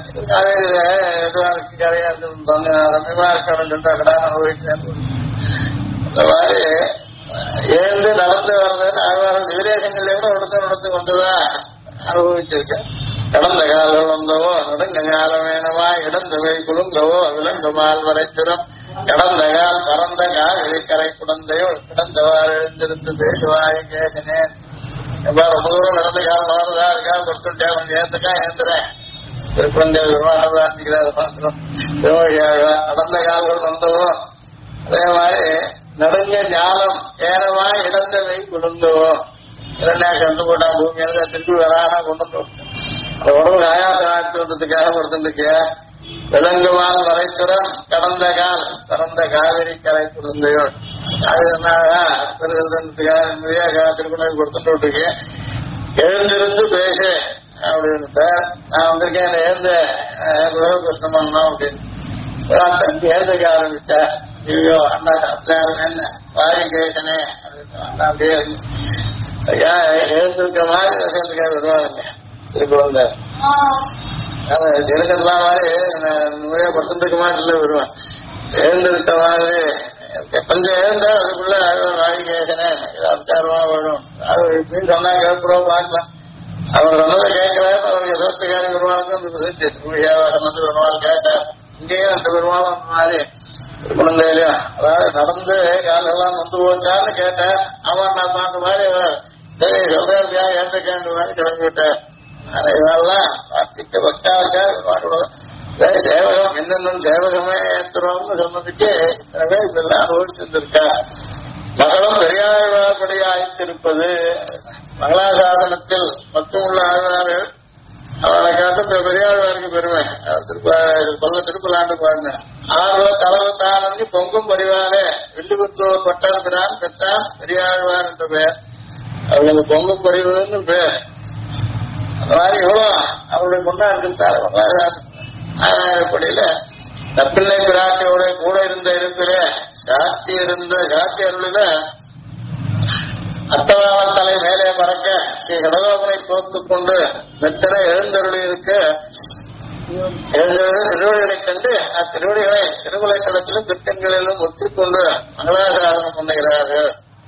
கரையா ரம்யமா இருக்கணும்னு சொல்லிட்டு அக்கடா அனுபவிக்கிறேன். இந்த மாதிரி எழுந்து நடந்து வர்றதுன்னு ஆழ்வார்கள் விதேசங்கள்ல கூட இடத்துக்கு வந்ததா அனுபவிச்சிருக்கேன். கடந்த காலம் வந்தவோ நடுங்க காலம் வேணவா இடந்தவை குலுங்கவோ விலங்குமால் வரைத்திரம் கடந்த கால் பறந்த கால் இழிக்கரை குழந்தையோ கிடந்தவாறு எழுந்திருந்து பேசுவாய் கேசினேன். ரொம்ப தூரம் நடந்த காலம் வளர்றதா இருக்கா கொடுத்துட்டேன் கொஞ்சம் ஏந்துக்கா ஏந்துறேன் திருப்பஞ்ச விவாதிக்கிறார் பாத்திரம் நடந்த கால்கள் வந்தவோ அதே மாதிரி நடுங்க ஞானம் ஏனவா இடந்தவை குழுந்தவோ இரண்டா கண்டு போட்டா பூமியில திருப்பி வரானா கொண்டு உடம்பு ஆயாசம் ஆட்சி வந்ததுக்காக கொடுத்துருக்கியா விலங்குவான் வரைத்துறம் கடந்த கால் பிறந்த காவிரி கரை குழந்தையோள் திருக்குறள் கொடுத்துட்டு இருக்கேன். எழுந்திருந்து பேசு அப்படின்ட்டு நான் வந்திருக்கேன் எழுந்து கிருஷ்ணன் பண்ணோம் அப்படின்னு தம்பி எழுதுக்க ஆரம்பிச்சா. ஐயோ அண்ணா என்ன வாரி கேசனே அப்படின்னு அப்படியே ஐயா எழுந்திருக்க மாதிரி ரசத்துக்காக வருவாங்க திருக்குறள் இருக்கிறதெல்லாம் மாதிரி படுத்துட்டு மாதிரி இல்லை வருவேன். எழுந்திருக்க மாதிரி கொஞ்சம் எழுந்தா அதுக்குள்ள வாரி கேசனே அச்சாரமா வரும். அது இப்படின்னு சொன்னா கேட்கிறோம் பார்க்கலாம். அவர் சொன்னதை கேட்கல அவருக்கு எதற்கான பெருமாளுக்கும் சொன்னது பெருமாள் கேட்டார். இங்கேயும் அந்த பெருமாளும் அந்த மாதிரி குழந்தையிலையும் அதாவது நடந்து காலெல்லாம் வந்து போச்சான்னு கேட்டேன். அவன் நான் பார்த்த மாதிரி சொல்றா ஏற்றுக்காண்டு மாதிரி கிளம்பி விட்டார். இதெல்லாம் வார்த்தைக்கு பக்தாவுக்கா சேவகம் என்னென்னும் சேவகமே ஏற்றுறோம்னு சொன்னதுக்கு இத்தனை பேர் இதெல்லாம் அனுபவிச்சிருந்திருக்கா. மகளும் பெரியாழ்வார்படி ஆய்த்திருப்பது மங்களாசாசனத்தில் மொத்தம் உள்ள ஆழ்வார்கள் அவனை காட்டு பெரியாழ்வாருக்கு பெருமை. திருப்பலாண்டு பாருங்க. ஆர்வ தளவு தானி பொங்கும் பரிவாரே வில்லுபுத்தூர் பட்டாளத்தினான் பெற்றான் பெரியாழ்வார் என்ற பெயர். அவர்களுக்கு பொங்கும் பரிவுன்னு பேர். அந்த மாதிரி இவ்வளோ அவருடைய முன்னாள் மங்களாசாசனப்படியில தப்பிள்ளை பிராட்டியோட கூட இருந்த இருப்பில சாட்சி அருளில அத்தவாமல் தலை மேலே பறக்க ஸ்ரீ கடலோகனை கோத்துக் கொண்டு மெத்தனை எழுந்தருளி இருக்க திருவடிகளை கண்டு அத்திருவடிகளை திருமலைத்தளத்திலும் திருக்கண்களிலும் ஒத்திக்கொண்டு மங்களாசாசனம் பண்ணுகிறார்கள்.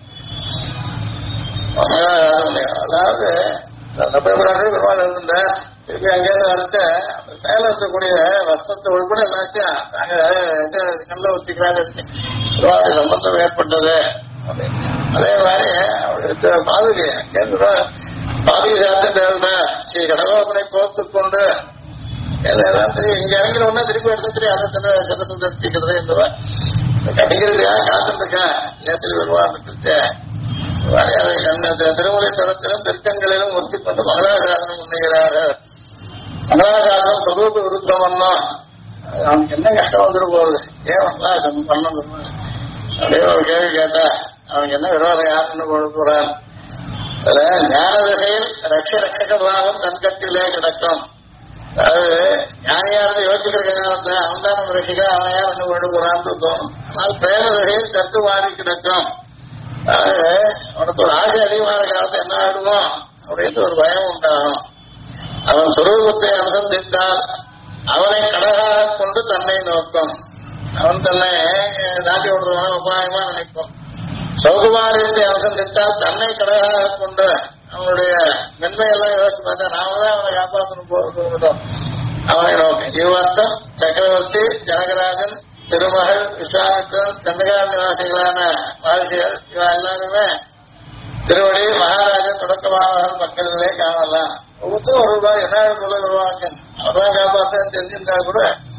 அதாவது பெருமாள் இருந்த திருப்பி அங்கேயிருந்து வரத்த மேல இருக்கக்கூடிய வஸ்திரத்தை உள்பட எல்லாத்தையும் கல்ல ஒத்திக்கிறாங்க. சம்பந்தம் ஏற்பட்டது. அதே மாதிரி அவருக்கு பாதுகை பாதுகை சார்ந்த ஸ்ரீ கடகோபனை கோத்துக் கொண்டு எல்லாம் தெரியும். இங்க இறங்கிற ஒன்னா திருப்பி எடுத்து தெரியும். அதை சிறப்பு தெரிவிக்கிறது இந்த கட்டிக்கிறதுக்காக காத்துட்டு இருக்கேன். நேற்று வருவான்னு திருமலை தளத்திலும் திருக்கண்களிலும் ஒத்திக்கொண்டு மங்களாசாசனம் பண்ணுகிறார்கள். மங்களாசாசனம் சொரூப விருத்தம் பண்ணோம். அவனுக்கு என்ன கஷ்டம் வந்துட்டு போகுது. ஏன் மங்களாசாசனம் பண்ணணும் அப்படியே ஒரு கேள்வி கேட்டா அவனுக்கு என்ன விரோதம் யாருன்னு கொடுக்குறான். ஞான திசையில் ரட்சக பாவம் தன்கட்டிலே கிடக்கும். அதாவது ஞானியாரது யோசிக்கிற காலத்துல அவன் தான் நம்ம ரசிகா அவன் யார் என்ன கொடுக்குறான்னு தோணும். ஆனால் பிரேம திசையில் தட்டு மாறி கிடக்கும். அதாவது அவனுக்கு ஒரு ஆசை அதிகமான காலத்தை என்ன ஆடுமோ அப்படின்னு ஒரு பயம் உண்டாகும். அவன் சுரூபத்தை அனுசந்தித்தால் அவனை கடகாக கொண்டு தன்னை நோக்கும். அவன் தன்னை தாண்டி விடுறவன உபாயமா நினைக்கும். சௌகுமாரியத்தை அனுசந்தித்தால் தன்னை கடகாக கொண்டு அவனுடைய மென்மையெல்லாம் யோசிச்சு பார்த்தா நாம தான் அவனை காப்பாற்றணும் போகிறோம். அவனை நோக்கி இவ்வர்த்தம் சக்கரவர்த்தி ஜனகராஜன் திருமகள் விஸ்வாமித்திரன் கந்தகார நிவாசிகளான மகர்ஷிகள் இவ எல்லாருமே திருவடி மகாராஜன் தொடக்கமானவர்கள் மக்களிலே காணலாம். ஒவ்வொருத்தரும் ஒரு ரூபாய் என்ன போல வருவாங்க. அவர்தான் காப்பாற்றன்னு தெரிஞ்சிருந்தா கூட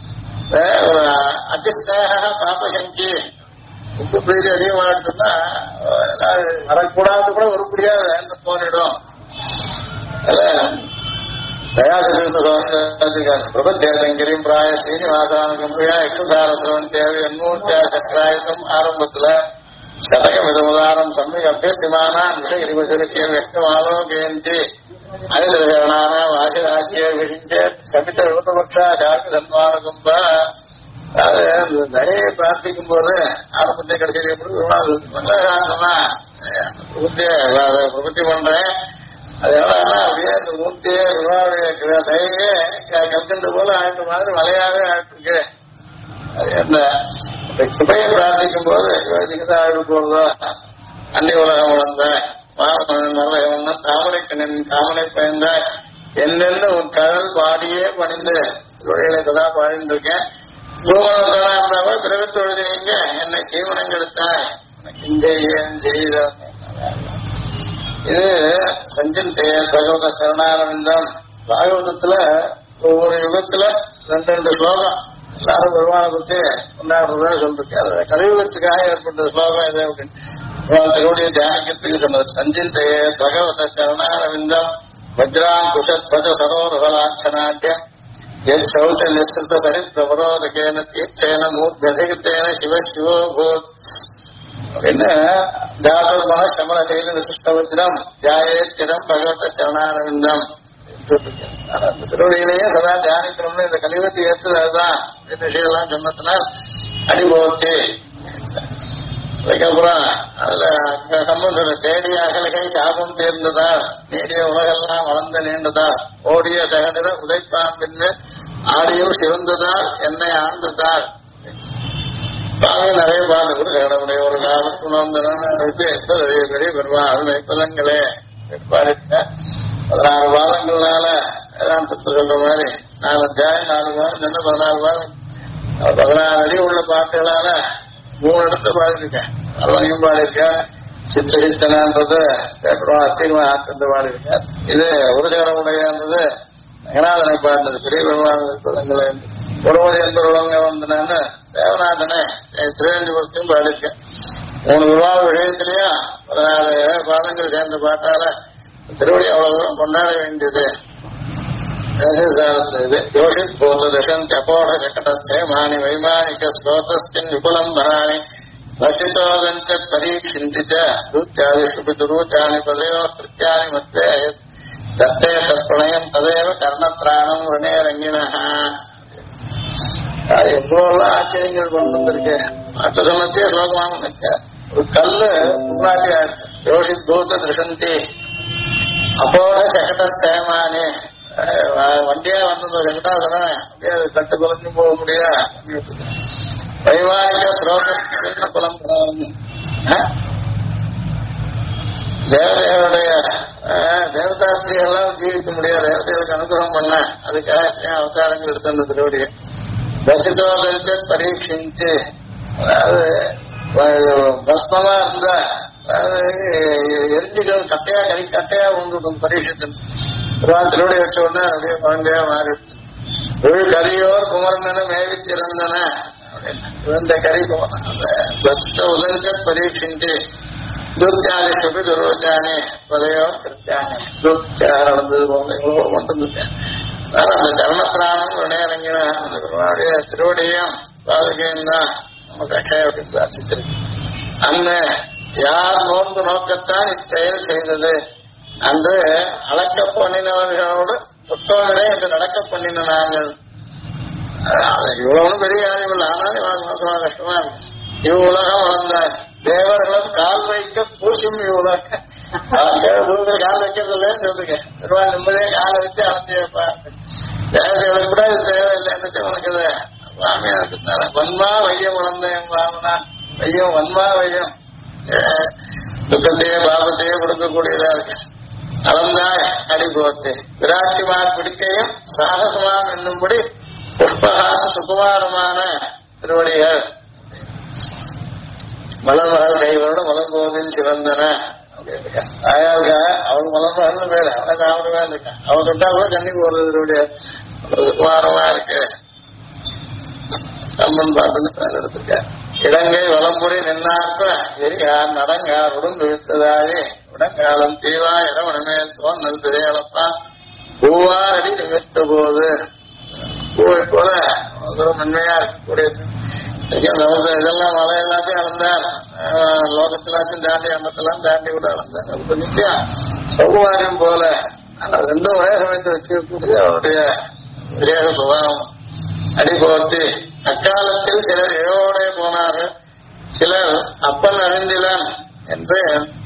அதிஷ்டாக பாப்பசங்கி உப்பு பிரீதி அதிகமாக எடுத்துன்னா வரக்கூடாது கூட வரக்கூடியாது என்று தோன்றிடும். பிரபத்தேதங்கிரியும் பிராய ஸ்ரீனிவாசானுகம்பியா எக்ஷுசாரஸ்ரவன் தேவை எண்ணூற்ற சக்கராயுதம் ஆரம்பத்துல சதகம் விதமுதாரம் சமய அபியசிமானான் விஷகிரிவசரிக்கிய வெக்கமாலோகேந்தி அதிர்கரணான வாசிராசிய விரிஞ்ச சமித்த விபத்தபக்ஷா சார்பு தன்வானகும்ப. அதாவது தரையை பிரார்த்திக்கும் போது ஆரம்பத்தை கடைசி மங்களாசாசனமா பிரபத்தி பண்றேன். அது எவ்வளவுனா அப்படியே இந்த மூர்த்தியே விவாவுடைய தயவே கற்கின்ற போல ஆயிட்டு மாதிரி மலையாவே ஆயிட்டு. அது என்ன கிருபையை பிரார்த்திக்கும் போது யோசிக்கதான் ஆயிட்டு போறதோ அன்னி உலகம் வளர்ந்த நல்ல தாமரை கண்ணின் காமனை பயந்தாய் என்னென்னு உன் கடல் பாடியே பணிந்து தொழிலை சதா பாடிட்டு இருக்கேன். தூமனத்தனா இருந்தாலும் பிறகு தொழுதீங்க என்னை தீவனம் கெடுத்தாய் ஏன் செய்த. இது சஞ்சிந்தைய பகவத சரணாரவிந்தம். பாகவதத்துல ஒவ்வொரு யுகத்துல 2 ஸ்லோகம் எல்லாரும் பெருமானை பத்தி கொண்டாடுறதா சொல்லிருக்கு. அது கலியுகத்துக்காக ஏற்பட்ட ஸ்லோகம் இது அப்படின்னு திருவுடைய தியானிக்கிறதுக்கு சொன்னது. சஞ்சிந்தைய பகவத சரணாரவிந்தம் வஜ்ராங்குஷத்வஜ சரோரசலாட்சநாட்டியம் சௌச்சல்யஸ்த சரிப்பிரபரோதகேன தீர்த்தேன மூர்த்தியதிகத்தேன சிவ சிவோ பூத் அப்படின்னு ஜாதர்மன சமர செயல விசிஷ்டவத்திரம் தியாயேத்திரம் பகவத சரணானந்தம் திருவடியிலேயே சதா தியானிக்கணும்னு இந்த கலிவத்தை ஏற்றது அதுதான் இந்த விஷயம்லாம் சொன்னதுனால் அடிபோச்சு. அதுக்கப்புறம் அதுல கம்பன் தேடிய அகலகை சாபம் தேர்ந்ததா நீடிய உலகெல்லாம் வளர்ந்த நீண்டதா ஓடிய சகதிர உதைப்பாம்பின் ஆடியும் சிவந்ததால் என்னை ஆண்டதால் நிறைய பாடுகள் கடவுடைய ஒரு காலத்து உணர்ந்தன பெரிய பெருமாள் மெய்ப்பதங்களே பாடிட்ட 16 பாதங்கள்னால வேதாந்தத்தை சொல்ற மாதிரி 4 அத்தியாயம் 4 பாதம் சொன்ன 14 பாதம் 16 அடி உள்ள பாட்டுகளால 3 இடத்துல பாடிருக்கேன். அருவனையும் பாடியிருக்கேன். சித்தனான்றது அஸ்திகமா ஆற்றது பாடியிருக்கேன். இது ஒரு ஜனமுடையது நகநாதனை பாடினது பெரிய பெருமாள் ஒருவது என்பவங்க வந்தனான்னு தேவநாதனை திருவேந்திபுரத்தையும் பாடியிருக்கேன். 3 விவாத விஷயத்திலையும் 14 பாதங்கள் சேர்ந்த பாட்டால திருவடி அவ்வளவு தூரம் கொண்டாட வேண்டியது. யோஷித் போத தசந்தி அபோட கட்டஸ்தே மானி வைமானிக ஸ்ரோதஸ்தின் விபுலம் பராணி வசிதோதஞ்ச பரீட்சிந்தி தூத்தியாதிஷ்டு துருச்சானி பதயோ கிருத்தியானி மத்தே தத்தே தற்பணயம் ததேவ கர்ணத்ராணம் ரணே ரங்கினா. அது எவ்வளவுலாம் ஆச்சரியங்கள் கொண்டு வந்திருக்கு. மற்ற சமயத்தையே ஸ்லோகமாக இருக்க ஒரு கல்லு முன்னாடி ஆயிடுச்சு. யோஷித் பூத்த திருஷந்தி அப்போட சகடஸ்தேமானே வண்டியா வந்தது ரெண்டா சொன்னேன். அப்படியே கட்டு குலஞ்சு போக முடியாது. வைமானிக ஸ்ரோத குலம் தேவதைகளுடைய தேவதாஸ்திரியெல்லாம் ஜீவிக்க முடியாது. தேவதைகளுக்கு அனுகிரகம் பண்ண அதுக்காக அவதாரங்கள் எடுத்த திருவடியை பசிதோதரிச்ச பரீட்சிச்சு அதாவது பஸ்மமா இருந்தா எரிஞ்சுகள் கட்டையா கட்டையா உண்டு பரீட்சித்து திருவடி வச்ச உடனே அப்படியே குழந்தையா மாறிடுது. கரியோர் குமரன மேவிச்சிருந்தன இந்த கரி அந்த பஸ்த உதஞ்ச பரீட்சிச்சு தூத்தியாதிஷ்டு துருவச்சானே பதையோ கிருத்தியானே தூத்தியாக நடந்தது போங்க இவ்வளோ கொண்டு வந்துட்டேன். அந்த சரணத்திரானம் இணையரங்கின அந்த பெருமாளுடைய திருவடியும் பாதுகையும் தான் நமக்கு அக்ஷயத்தை பிரார்த்திச்சிருக்கு. அந்த யார் நோன்பு நோக்கத்தான் இச்செயல் செய்தது அன்று அளக்க பண்ணினவர்களோடு புத்தகங்களே என்று நடக்க பண்ணின நாங்கள். இவ்வளவு பெரிய ஆய்வுகள் ஆனாலும் மோசமாக கஷ்டமா இருக்கு. இவ்வுலகம் வளர்ந்தார் தேவர்களும் கால் வைக்க பூசும் இவ்வுலகம் கால் வைக்கிறது இல்லைன்னு சொல்லுங்க. பெருமாள் நிம்மதியே காலை வச்சு அளந்து வைப்பார். தேவதைகளுக்கு கூட இது தேவையில்லைன்னு உனக்கு இது சுவாமியா இருக்கிறாங்க. வன்மா வையம் வளர்ந்த என் வாமனா வையம் வன்மா வையம் துக்கத்தையே பாபத்தையே கொடுக்கக்கூடியதா இருக்கு. அளந்தாய் அடிபோத்து விராட்டிமார் பிடிக்கையும் சாகசமாம் என்னும்படி புஷ்பஹாச சுகுமாரமான திருவடிகள் மலர்மகள் கைவரோட மலர்போதில் சிவந்தன. தாயாருக்கா அவங்க மலர்மகள்னு பேரு அவனுக்கு அவருமே இருக்கா. அவன் தொட்டா கூட கண்ணி போறது திருவடிய சுகுமாரமா இருக்கு. கம்பன் பாட்டுன்னு பேர் எடுத்திருக்க. இடங்கை வலம்புரி நின்னார்ப்ப எரிகார் நடங்கார் உடந்து விழுத்ததாயே உடங்காலம் தீவா இடமனமே தோன்னல் திரையளப்பா பூவா அடி நிமித்த போது பூவை போல மென்மையா இருக்கக்கூடியது. இதெல்லாம் மழை எல்லாத்தையும் அளந்தார். லோகத்திலாச்சும் தாண்டி அன்னத்தெல்லாம் தாண்டி கூட அளந்தார். நிச்சயம் சௌகுமாரியம் போல ரெண்டும் ஒரே சமயத்தை வச்சிருக்கக்கூடிய அவருடைய விசேஷ சுபாவம். அடிபோர்த்தி அக்காலத்தில் சிலர் இழவோட போனார்கள். சிலர் அப்பன் அறிந்திலன் என்று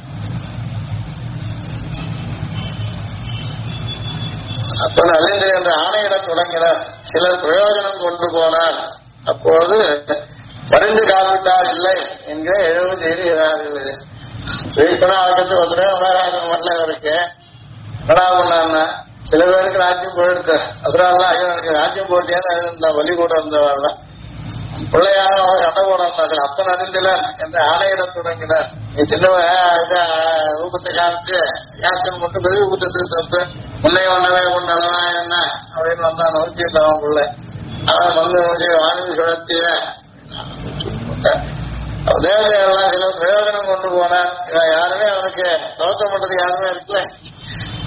அப்பன் அறிந்து என்ற ஆணையிடத் தொடங்கினார். சிலர் பிரயோஜனம் கொண்டு போனார். அப்போது பறிந்து காப்பிட்டார் இல்லை என்கிற 70 செய்திகிறார்கள். அதுக்கடுத்து ஒருத்தர் மட்டும் இருக்கு. என்னடா பண்ணா சில பேருக்கு ராஜ்யம் போயிடுத்து அசுராலாம் ஐயோ எனக்கு ராஜ்யம் போட்டியான வலி கூட இருந்தவாள் பிள்ளையான அவங்க சட்டை போடாங்க. அப்பன் அறிந்தில என்று ஆணையிடம் தொடங்கினார். நீ சின்னவன் ரூபத்தை காமிச்சு யாச்சன் மட்டும் பெரிய ரூபத்தை தப்பு முன்னைய வந்தவே கொண்டவனா என்ன அப்படின்னு வந்தான். நோக்கிட்டு அவன் பிள்ளை அவன் வந்து வானவி சுழத்திய தேவதையெல்லாம் சில பிரயோஜனம் கொண்டு போனான். இவன் யாருமே அவனுக்கு தோற்றம் பண்றது யாருமே இருக்கல.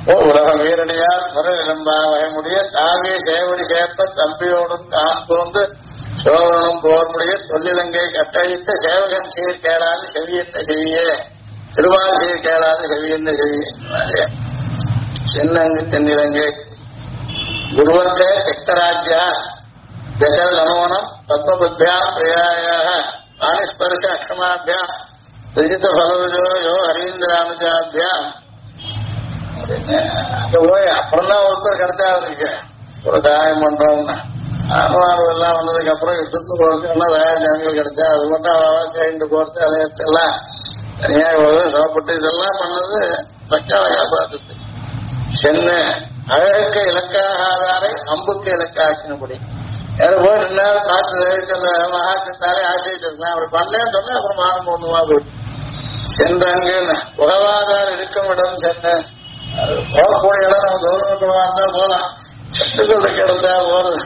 உலக வீரடியார் முரளிலம்பா வயமுடிய தாவிய சேவடி சேப்ப தம்பியோடும் தாம் போந்து சோழனும் போர் முடிய தொல்லிலங்கை கட்டழித்த சேவகன் சீர் கேளாது செவியென்ன செய்ய திருவாள் சீர் கேளாது செவியென்ன செய்ய சென்னங்கு தென்னிலங்கை குருவந்தே திக்தராஜ்யா ஜல் அனுவனம் பத்மபுத்தியாம் பிரியாயாக ஆனிஸ்பர்ஷ அக்ஷமாபியாம் விஜித பலவிஜோ யோ ஹரீந்திரானுஜாபியாம் அங்க போய் அப்புறம் தான் ஒருத்தர் கிடைச்சா இருக்கு ஒரு தாயம் பண்றோம்னா அனுமானம் எல்லாம் வந்ததுக்கு அப்புறம் யுத்தத்து போறதுக்கு வேற ஜனங்கள் கிடைச்சா அது மட்டும் சேர்ந்து போறது அலையத்தெல்லாம் தனியா சாப்பிட்டு இதெல்லாம் பண்ணது பச்சாவையா பார்த்தது சென்னை அழகுக்கு இலக்காகாதாரை அம்புக்கு இலக்காக்கினபடி யாரும் போய் நின்னாலும் பார்த்து அந்த மகாத்தாலே ஆசைச்சிருக்கேன் அப்படி பண்ணலன்னு சொன்னா அப்புறம் மானம் ஒண்ணுமா போயிட்டு சென்றங்குன்னு உகவாதார் இருக்கும் இடம் சென்னை போகக்கூடிய இடம் நம்ம கௌரவமா இருந்தா போலாம் செத்துக்குள்ள கிடந்தா போறது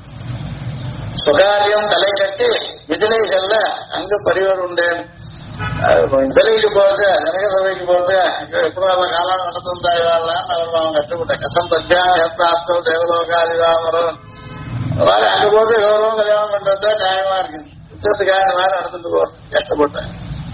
சுகாரியம் தலை கட்டி விஜனை செல்ல அங்கு பரிவர் உண்டேன் சிலைக்கு போறது ஜனக சபைக்கு போறது எப்படா காலம் நடத்துந்தாய்வாள்னு அவன் கட்டுப்பட்ட கசம் பத்தியாப்தோ தேவலோகாதிதாமரம் அங்க போது கௌரவம் கல்யாணம் பண்றதா நியாயமா இருக்கு யுத்தத்துக்காக இந்த மாதிரி நடந்துட்டு போறது கஷ்டப்பட்டேன்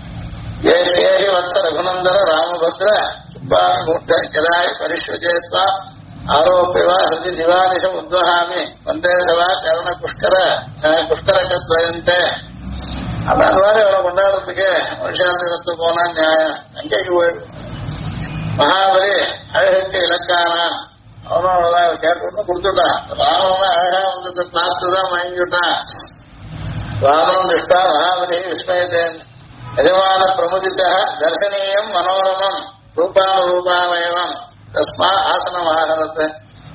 ஏகி வத்ச ரகுநந்தன ராமபத்ர சுப்பாமி மூர்த்த கிராய் பரிஷ்வஜேத்வா ஆரோப்பிவா ஹிருதி திவானிஷம் உத்வஹாமி வந்தேதவா கரண புஷ்கரகத்வயந்தே அந்த மாதிரி அவனை கொண்டாடுறதுக்கு மனுஷாந்திரத்து போனா நியாயம் அங்கேக்கு போயிடும் மகாபலி அழகுக்கு இலக்கானா அவனும் அவ்வளவுதான் கேட்டு கொடுத்துட்டான் ராமன் அழகா வந்து பார்த்துதான் வாங்கிவிட்டான் ராமன் திருஷ்டா மகாபலி விஸ்மயத்தேன் எஜமான பிரமுதித்த தர்சனீயம் மனோரமம் ரூபானுரூபாவயவம் தஸ்மா ஆசனம் ஆகரத்தை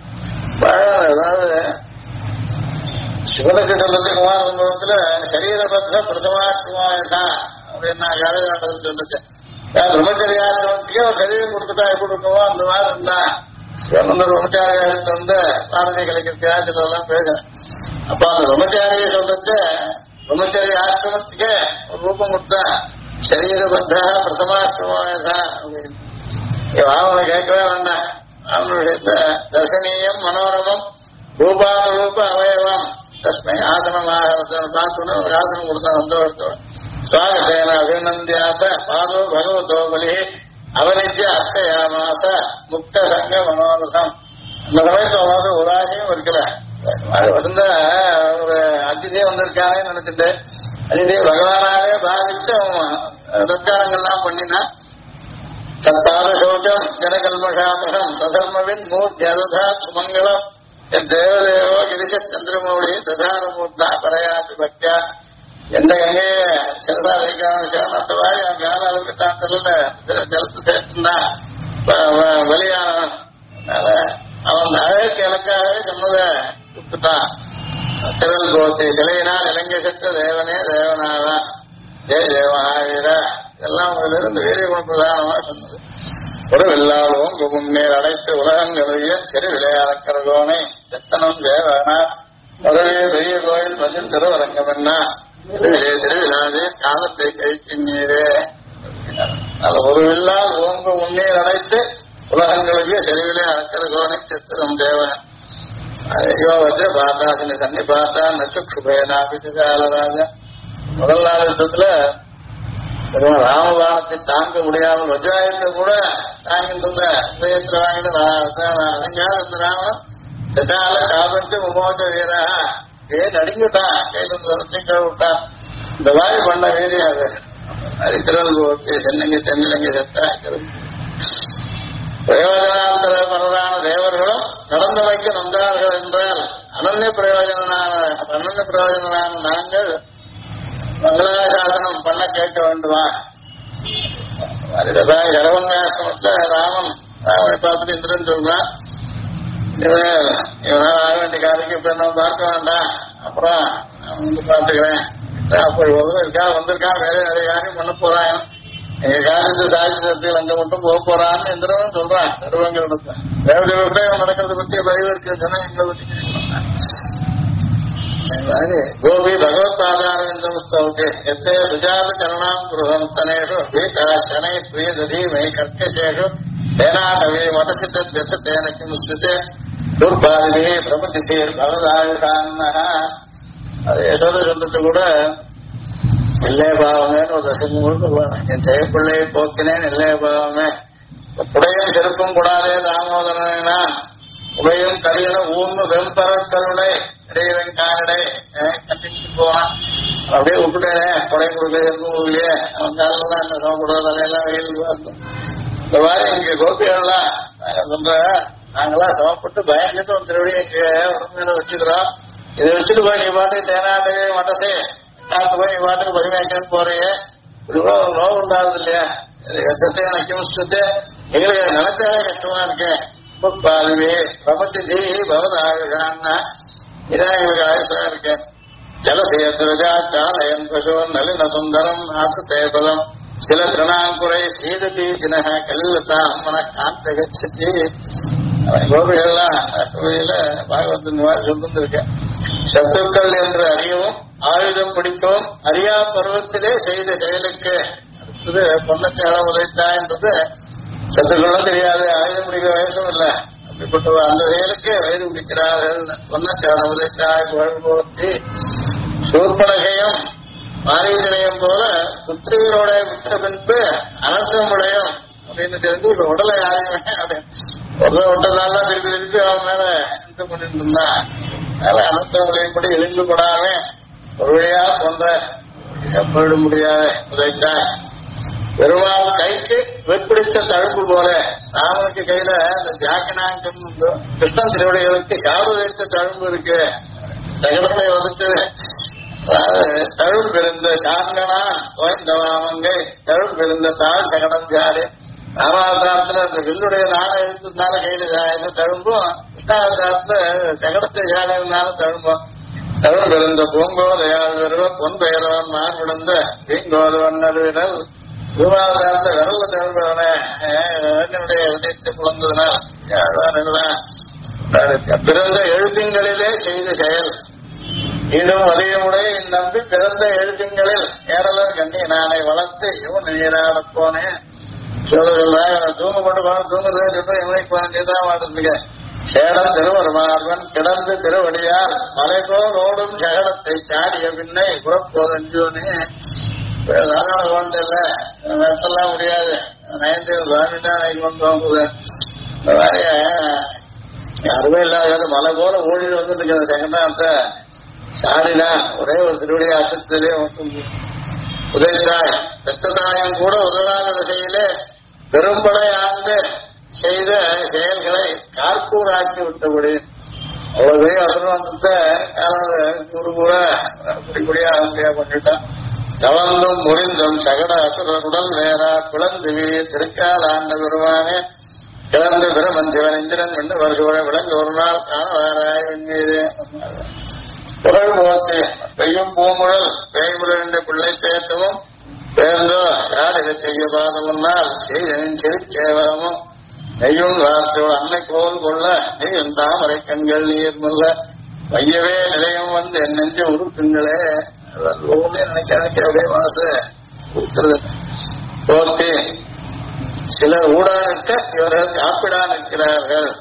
அதாவது சிவனுக்கு சொல்றது குமார சம்பவத்துல சரீரபத்த பிரசமாசிரமாயசா அப்படின்னா யாரும் சொல்லுச்சு பிரம்மச்சரியாசிரமத்துக்கே ஒரு சரீரம் கொடுத்துட்டா எப்படி இருக்குமோ அந்த மாதிரி இருந்தா சிவன் வந்து பிரம்மச்சாரியாரத்தை வந்து பாரதிய கலைக்கிறதுக்கா சிலெல்லாம் பேசுறேன் அப்ப அந்த பிரம்மச்சாரிய சொல்றது பிரம்மச்சரிய ஆசிரமத்துக்கே ஒரு ரூபம் கொடுத்தா சரீரபத்த பிரசமாசிரமாயசா அப்படின்னு வாமனை கேட்கவே வேண்டாம் அவனுடைய தர்சனீயம் மனோரமம் ரூபானுரூப அவயவம் தஸ்மை ஆசனமாக பார்த்துன்னு ஒரு ஆசனம் கொடுத்தான் சந்தோஷத்தோட சுவாகத்தேன அபிநந்தியாச பாதோ பகவதோ பலி அவனிச்ச அர்ச்சயாமாச முக்த சங்க மனோரசம் அந்த சமயத்து மாசம் ஒரு ஆசையும் இருக்கல வசந்த ஒரு அதிதியே வந்திருக்கானே நினைச்சிட்டு அதிதியை பகவானாவே பாவிச்சு அவன் ரத்தாரங்கள்லாம் பண்ணினா சத்தாத சோச்சம் ஜனகல்மஷாமகம் சதர்மவின் மூர்த்தியதா சுமங்கலம் தேவதேவோ கிரிஷ சந்திரமௌழி ததாரமூர்த்தா பரையாதி பக்தியா எந்த கங்கைய சிறதாதிக்கான அந்த மாதிரி அவன் கால அளவுக்கு தான் தெரியல ஜலத்து சேர்த்துந்தான் வெளியானவன் அதனால அவன் அழகுக்கு இலக்காகவே சொன்னதை கொடுத்துட்டான் திரள் கோத்தி சிலையினால் இலங்கை சற்ற தேவனே தேவனாவா ஜெய தேவனாவீரா எல்லாம் இதிலிருந்து வீரிய குணப்பிரதானமா சொன்னது ஒரு வெள்ளாளவும் முன்னேற அடைத்து உலகங்களைய சிறு விளையாடக்கரகோனை செத்தனம் தேவனா மதுரையே பெரிய கோயில் பதில் திருவரங்கம் என்ன திருவிழாதே காலத்தை கழிக்கின்றீரே ஒரு வில்லால் ஓங்கு முன்னேற அடைத்து உலகங்களுக்கு செருவிலே அடக்கரகோனை செத்தனம் தேவன் ஐயோ வஜ்ர பாத்தாசினி சன்னி பார்த்தா நச்சுக்ஷுபேனாபிகாலராஜ முதல் நாள் யுத்தத்துல ராமபாணத்தை தாங்க முடியாமல் வஜ்ராயத்தை கூட தாங்கிட்டு இதயத்துல வாங்கிட்டு இந்த ராமன் சட்டால காபத்து முமோஜ வீரா நடுங்கிட்டான் கையில இருந்து விட்டான் இந்த மாதிரி பண்ண வீரியம் அது அரித்திரல் போக்கு தென்னங்கி தென்னிலங்கி செத்தா பிரயோஜனாந்தர பரதான தேவர்களும் நடந்தவைக்கு நந்தார்கள் என்றால் அனன்ய பிரயோஜனான நாங்கள் மங்களாசாசனம் பண்ண கேட்க வேண்டுமா அதுதான் சரவங்காசிரமத்துல ராமனை பார்த்துட்டு இந்திரன் சொல்றான் இவனால ஆக வேண்டிய காரியம் இப்ப என்ன பார்க்க வேண்டாம் அப்புறம் நான் வந்து பார்த்துக்கிறேன் அப்போ இவ்வளவு இருக்கா வந்திருக்கான் வேற நிறைய காரியம் பண்ண போறான் எங்க காரியத்தை சாட்சி சக்திகள் அங்க மட்டும் போக போறான்னு இந்திரன் சொல்றான் சர்வங்க தேவதேவத்தை நடக்கிறத பத்தி பயவு இருக்கு சொன்னா எங்களை பத்தி கோபி பகவத்பாதாரவிந்தமுஸ்தௌகே எத்தே சுஜாத சரணாம் குருஹம் தனேஷு பீதா சனை பிரியதீமை கர்க்கசேஷு தேனாகவே மதசித்தேனக்கும் ஸ்ருதே துர்பாதிலே பிரபதிதேர் பவதாயுஷான்னஹ. அது யசோத சொல்றது கூட இல்லே பாவமேன்னு ஒரு தசகம் முழுக்க போனேன். என் செயற்பிள்ளையை போக்கினேன் இல்லே பாவமே. புடையும் செருப்பும் கூடாதே தாமோதரனா உடையும் கரியன ஊன்னு வெம்பரக்கருடை இடையவன் காரடை கட்டிட்டு போவான். அப்படியே விட்டுட்டேன் கொடை கொடுக்க செருப்பும் இல்லையே அவன் காலெல்லாம் என்ன சமக்கூடாது தலையெல்லாம் வெயிலுக்கு வரணும். இந்த மாதிரி இங்க கோபிகள்லாம் சொல்ற நாங்கெல்லாம் சமப்பட்டு பயந்துட்டு ஒரு திருவடியை உடம்புல வச்சுக்கிறோம். இதை வச்சுட்டு போய் நீ பாட்டுக்கு தேனாட்டவே மட்டத்தே காத்து போய் நீ பாட்டுக்கு பரிமாற்றன்னு போறையே இவ்வளோ நோவு உண்டாகுது இல்லையா? கஷ்டத்தை நக்கியமுஷ்டத்தை எங்களுக்கு நிலத்தாலே கஷ்டமா இருக்கு. பாதுவே பிரபத்தி தீ பவதாகுகான்னா இதான் எங்களுக்கு ஆயுசா இருக்கு. ஜலசேத்ரஜா சாலயன் பசோ நளின சுந்தரம் ஆசத்தே பதம் சில திருநாங்குறை சீததி தினக கல்லதாம் மன காந்த கட்சி. கோபிகள்லாம் கோவில பாகவத்தின் மாதிரி சொல்லிருக்கேன். சத்துக்கள் என்று அறியவும் ஆயுதம் பிடிக்கவும் அறியா பருவத்திலே செய்த செயலுக்கு அடுத்தது பொன்னச்சாலம் உதைத்தா என்றது சத்துக்களும் தெரியாது, ஆயுதம் பிடிக்கிற வயசும் இல்லை. அப்படிப்பட்ட அந்த செயலுக்கு வயது பிடிக்கிறார்கள். பொன்னச்சாலம் உதைத்தாய் புகழ்போத்தி சூர்பலகையும் மாரீஜனையும் போல புத்திரிகளோட விட்ட பின்பு அனர்த்தம் உடையும் அப்படின்னு தெரிஞ்சு இப்ப உடலை யாருமே அப்படின்னு விட்டதால திருப்பி திருப்பி அவன் மேல என்ன பண்ணிட்டு இருந்தான். அதனால அனர்த்தம் உடையபடி எழுந்து கொடாம ஒரு வழியா போன்ற போயிட முடியாத உதைத்தான். பெருமாள் கைக்கு வெப்பிடித்த தழுப்பு போல ராமனுக்கு கையில அந்த ஜாக்கினாங்கம் கிருஷ்ணன் திருவடிகளுக்கு சாடு வைத்த தழும்பு இருக்கு. தகடத்தை வகுத்து தழுள் பெருந்த சாங்கனா ஓய்ந்தவாமங்கை தழுள் பெருந்த தாழ் சகடம் ஜாரு. ராமாவதாரத்துல அந்த வில்லுடைய நாளை எழுத்துனால கையில தழும்பும், கிருஷ்ணாவதாரத்துல சகடத்தை ஜாலினால தழும்பும். தழுள் பெருந்த பூங்கோதையாள் வருவ பொன் பெயரவன் மார்பிழந்த வீங்கோதவன் நடுவினல் தூவாவதாரத்தை விரல்ல தழும்பவன என்னுடைய இதயத்தை புலந்ததுனால் பிறந்த எழுத்துங்களிலே செய்த செயல் இடும் அதிகமுடைய இந்நம்பி பிறந்த எழுத்துங்களில் ஏறலர் கண்ணி நானை வளர்த்து இவன் நீராட போனேன் சொல்லுங்க. தூங்க போட்டு தூங்குறதே சொல்றேன் இவனைக்கு போனதான் வாழ்ந்துங்க. சேடம் திருவருமார்வன் கிடந்து திருவடியால் மலை போல் ஓடும் சகடத்தை சாடிய பின்னை புறப்போதஞ்சோனே இல்ல நடத்தலாம் முடியாது. நயந்து சுவாமிதான் வந்து இந்த மாதிரி யாருமே இல்லாத மலை போல ஓடிட்டு வந்துட்டு அந்த செகண்டாந்த சாடினா ஒரே ஒரு திருவடி அசத்திலே உதவித்தாய். பெற்ற தாயும் கூட உதவாத திசையிலே பெரும்படை ஆண்டு செய்த செயல்களை கார்கூராக்கி விட்டபடி அவ்வளவு பெரிய அசுரத்தை குரு கூட குடிக்குடியா முடியா பண்ணிட்டான். தவந்தும் முறிந்தும் சகட அசுரருடன் வேறா பிளந்துவி திருக்கால் ஆண்ட பெருமானே கிளந்து பிரமன் சிவன் இந்திரன் என்று வருஷோட விளங்கு ஒரு நாள் காண வேறாய் வெண்ணீரே புகழ் போத்து பெய்யும் பூங்குழல் பேய்முழல் பிள்ளை தேத்தமும் பேர்ந்தோ யாரிக செய்ய பாதமுன்னால் செய்தனின் சிறுச்சேவரமும் நெய்யும் வார்த்தையோடு அன்னை கோல் கொள்ள நெய்யும் தாமரை கண்கள் நீர் முல்ல மையவே நிலையம் வந்து என் நெஞ்சு உருக்குங்களே நினைக்க நினைக்க அப்படியே மனசு உருக்குறது போத்தி சிலர் ஊடா நிற்க இவர்கள் காப்பிடா நிற்கிறார்கள்.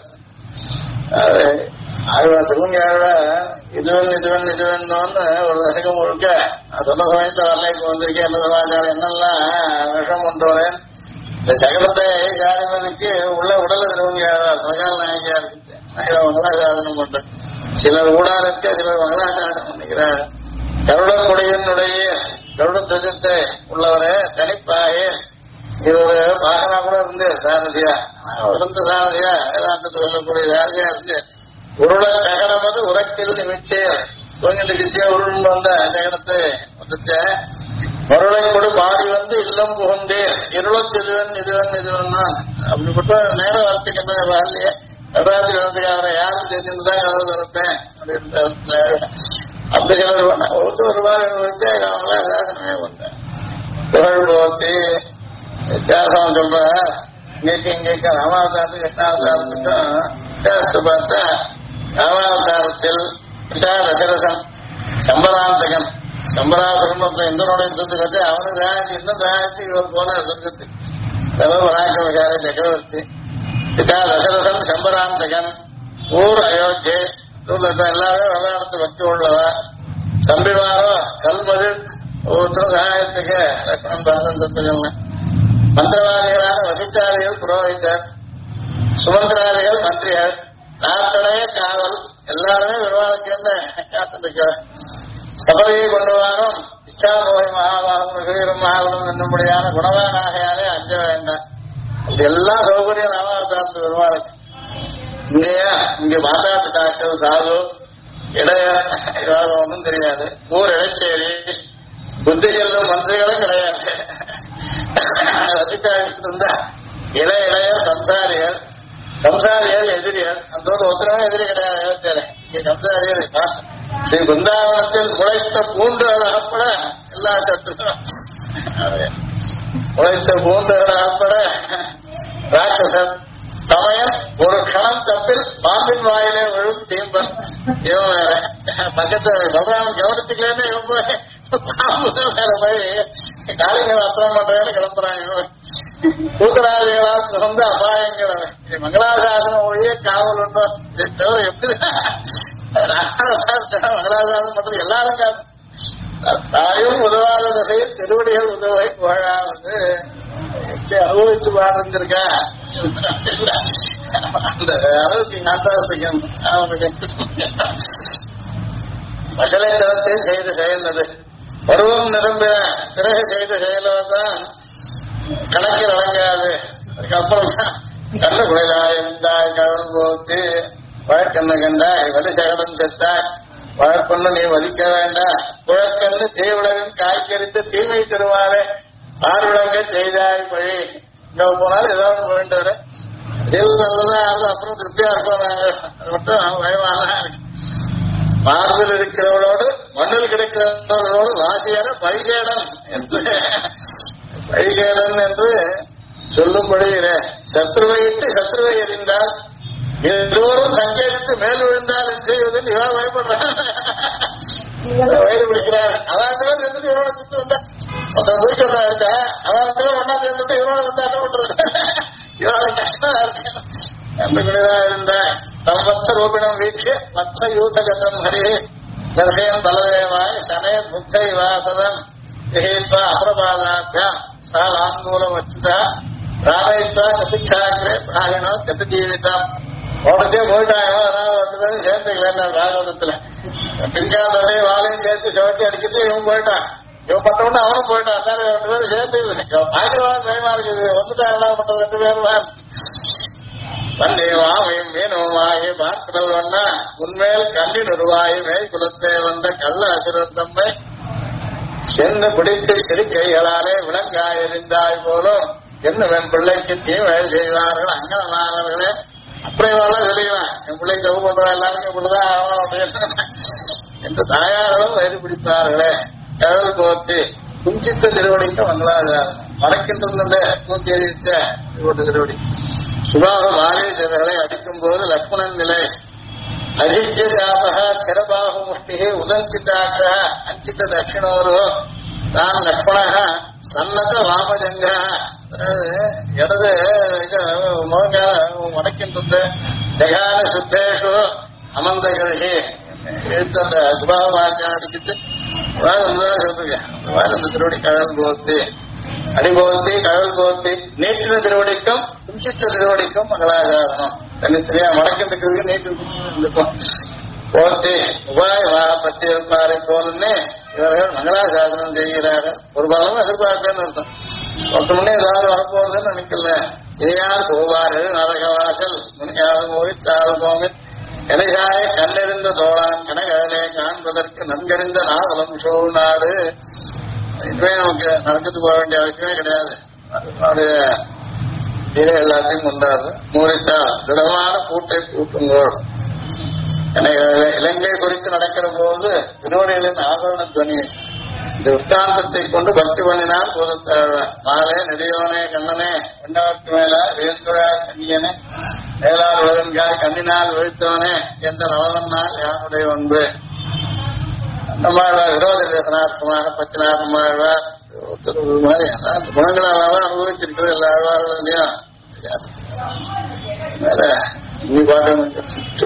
திருமங்கையாழ இதுவன் ஒரு தசகம் முழுக்க சொன்ன சமயத்தை வரலைக்கு வந்திருக்கேன். என்ன சமாச்சாரம் என்னெல்லாம் விஷம் கொண்டு வரேன். இந்த சகலத்தை காரணத்துக்கு உள்ள உடல திருமங்கையாழ மகால் நாயகியா இருக்கு. மங்களாசாசனம் பண்றேன். சிலர் ஊடா நிற்க சிலர் மங்களாசாசனம் பண்ணிக்கிறார். கருடக்குடியினுடைய கருட துவஜத்தை உள்ளவரே தனிப்பாயே இது ஒரு பாகனா கூட இருந்து சாரதியா வசந்த சாரதியா வேதாந்தத்தில் சொல்லக்கூடிய சாரதியா இருந்து உருள சகடமது உரத்தில் நிமித்தே தூங்கிட்டு கிச்சே உருள் வந்த சகடத்தை வந்துச்ச மருளை கூட பாடி வந்து இல்லம் புகுந்தே இருளத்து இதுவன் அப்படிப்பட்ட நேரம் வரத்துக்கு என்ன வரலையே நடராஜி வரத்துக்கு அவரை யாரும் தெரிஞ்சுதான் கதவு திறப்பேன் அப்படின்னு அப்படி சிலர் பண்ண ஒரு வாரம் வச்சு அவங்கள சாசனமே வந்தேன். புகழ் போச்சு வித்தியாசம் சொல்ற இங்கேக்கு ராமாவதாரத்துக்கு கிருஷ்ணாவதாரத்துக்கும் வித்தியாசத்தை பார்த்தா ராமாவதாரத்தில் பிதா தசரசன் சம்பராந்தகன் சம்பராசுரன் ஒருத்தன் இந்தனோட யுத்தத்துக்கு வச்சு அவனுக்கு ராஜி இன்னும் ராஜி இவர் போன சொர்க்கத்துக்கு பராக்கிரமசாலி சக்கரவர்த்தி பிதா தசரதன் சம்பராந்தகன், ஊர் அயோத்தியை, எல்லாரும் விளையாடத்து பக்தி உள்ளவ. தம்பிமாரோ கல்மதில் ஒவ்வொருத்தரும் சகாயத்துக்கு லக்ஷ்மணன் பரதன் சத்துக்கள்னு. மந்திரவாதிகளான வசித்தாதிகள் புரோகிதர், சுமந்திராதிகள் மந்திரிகள், நாட்டடைய காவல், எல்லாருமே பெருமாளுக்கு என்ன காத்துருக்க. சபையை கொண்டு வரும் இச்சாபோய் மகாபாகம் வீரம் மகாபலம் என்னும்படியான குணவானாகையாலே அஞ்ச வேண்டாம். இது எல்லா சௌகரியம் நாமாவதாரத்து பெருமாளுக்கு. இங்கேயா இங்க மாதாட்டு டாக்டர் சாது இடைய ஒன்றும் தெரியாது. ஊர் இடைச்சேரி, புத்தி செல்லும் மந்திரிகளும் கிடையாது. இருந்தா இளைய சம்சாரிகள், சம்சாரிகள் எதிரிகள், அந்த ஒரு ஒருத்தரமே எதிரி கிடையாது. யோசிச்சாரு இங்க சம்சாரிகள் ஸ்ரீ பிருந்தாவனத்தில் முளைத்த பூண்டுகள் அகப்பட எல்லா சத்துரும் முளைத்த பூண்டுகள் அகப்பட ராட்சசன் சமயம் ஒரு கணம் தப்பில் பாம்பின் வாயிலே விழும் தீம்பன். இவன் வேற பக்கத்து பகவான் கவனத்துக்குலேன்னு இவன் போய் பாம்பு மேல போய் காலிகள் அத்திரம் பண்றேன்னு கிளம்புறான். இவன் கூத்தராதிகளால் சிறந்த அபாயங்கள். மங்களாசாசனம் ஒழிய காவல் உண்டோ தவிர எப்படி மங்களாசாசனம் பண்றது எல்லாரும் காது. தாயும் உதவாத திசையில் திருவடிகள் உதவை புகழா வந்து எப்படி அனுபவிச்சு பாருந்திருக்கா. அந்த அளவுக்கு நாட்டாசிக்கம் மசலை தரத்தை செய்த செயல். பருவம் நிரம்பின பிறகு செய்த செயலோதான் கணக்கில் அடங்காது. அதுக்கப்புறம் கண்ணு குழைதாய் இருந்தாய் கடல் போட்டு வழக்கண்ணு கண்டாய் வலி சகடம் செத்தாய் வழக்கொன்னு நீ வலிக்க வேண்டாம். குழக்கண்ணு தீவிளவின் காய்கறித்து தீமை தருவாரே ஆர்விளங்க செய்தாய் பழி. இங்க போனாலும் ஏதாவது வேண்டாரு நல்லதா ஆகுது. அப்புறம் திருப்தியா இருக்கோம். நாங்கள் அது மட்டும் பயமாதான் இருக்கு. மார்பில் இருக்கிறவளோடு மண்ணில் கிடைக்கிறவர்களோடு வாசியான பழிகேடன் என்று பழிகேடன் என்று சொல்லும்படி சத்ருவை இட்டு சத்ருவை எறிந்தால் எல்லோரும் சங்கேதித்து மேல் விழுந்தால் செய்வது இவா பயப்படுறான். வயிறு பிடிக்கிறார். அதான் சேர்ந்துட்டு இவரோட சுத்து வந்தா வீட்டு இருக்கா. அதான் ஒன்னா சேர்ந்துட்டு இவரோட வந்து என்ன பண்றது? இவரோட கஷ்டமா இருக்கு. நம்பிக்கைதான் இருந்த தம்பத்ச ரூபிணம் வீட்சிய மற்ற யூசகதம் ஹரி தர்சயம் பலதேவாய் சமய புத்தை வாசதம் விஹீத்வா அப்ரபாதாபியாம் சாலாங்கூலம் வச்சுதா ராமயித்வா கபிச்சாக்கிரே பிராயணோ கதி ஜீவிதம். ஓடத்தே போயிட்டாங்க. ரெண்டு பேரும் சேர்ந்துக்கல ராகவதத்துல பின்காலே வாழையும் சேர்த்து சோட்டி அடிக்கிட்டு இவன் போயிட்டான். இவன் பட்டவொன்னு அவனும் போயிட்டான். சார் ரெண்டு பேரும் சேர்த்து ஆசீர்வாதம் பயமா இருக்குது. வந்துட்டா என்ன பண்றது? ரெண்டு பேரும் வந்தேவாமையும் மீனவுமாகி பார்க்கடல் வண்ணா உன்மேல் கண்ணின் உருவாயி மேல் குலத்தே வந்த கள்ள அசுரன் தம்மை சென்று பிடித்து சிறுக்கைகளாலே விலங்காய் எறிந்தாய் போலும் என்னும் பிள்ளைக்கு தீமைகள் செய்வார்கள் அங்கனமானவர்களே. அப்புறம் இவெல்லாம் சொல்லிக்கலாம் என் பிள்ளை தப்பு பண்றா எல்லாருக்கும் இப்படிதான் ஆகணும் என்று தாயார்களும் வயிறு பிடித்தார்களே. கடல் போத்தி குஞ்சித்த திருவடிக்கு மங்களாதாரம் வடக்கின்றிருந்த கூத்தி அறிவிச்ச திருவடி சுபாக மாரீசர்களை அடிக்கும் போது லக்ஷ்மணன் நிலை அஜித்ய ஜாபக சிரபாகு முஷ்டிகை உதஞ்சிதாக்க அஞ்சித்த தட்சிணோரு தான் லக்ஷ்மண சன்னத வாமஜங்க இடது முழங்கால மடக்கின்றது ஜகான சுத்தேஷு அமந்த கருகி எழுத்து அந்த சுபாக மாஜான் அடிக்கிட்டு சொல்றீங்க. அந்த திருவடி கடல் போத்து அடிபோத்தி கடல் போத்தி நீட்டின திருவடிக்கும் குஞ்சித்த திருவடிக்கும் மங்களாசாசனம் தனித்தனியா மடக்கத்துக்கு நீட்டு இருக்கும் போத்தி உபாய பத்தி இருப்பாரை போலன்னு இவர்கள் மங்களாசாசனம் செய்கிறார்கள். ஒரு பலமும் எதிர்பார்ப்பேன்னு அர்த்தம். பத்து மணி ஏதாவது வரப்போகுதுன்னு நினைக்கல. ஏயார் போவார்கள் நரகவாசல் முனியாவது மொழித்தாள் கோமின் கனைசாய கண்ணிருந்த தோளான் கனகலே காண்பதற்கு நன்கறிந்த நாவலம் சோழ் நாடு. இதுவே நமக்கு நடந்துட்டு போக வேண்டிய அவசியமே கிடையாது. அதனுடைய இதை எல்லாத்தையும் கொண்டாடு மூரித்தால் திடமான பூட்டை பூட்டுங்கோள். இலங்கை குறித்து நடக்கிற போது திருவடிகளின் ஆபரண துவனி இந்த விற்த்தாந்தத்தை கொண்டு பக்தி பண்ணினால் போதத்தாழ மாலே நெடியோனே கண்ணனே கண்ணவர்க்கு மேலா வேந்துழா கண்ணியனே மேலால் உலகன்காய் கண்ணினால் வீழ்த்தவனே என்ற நவலனால் யாருடைய ஒன்று. நம்மாழ்வார் விரோத தேசனார்த்தமாக பத்தினார் நம்மாழ்வார் மாதிரி குணங்களால் அனுபவிச்சிருக்கிறது எல்லா ஆழ்வார்களும் இல்லையா. அதனால இன்னி பாட்டு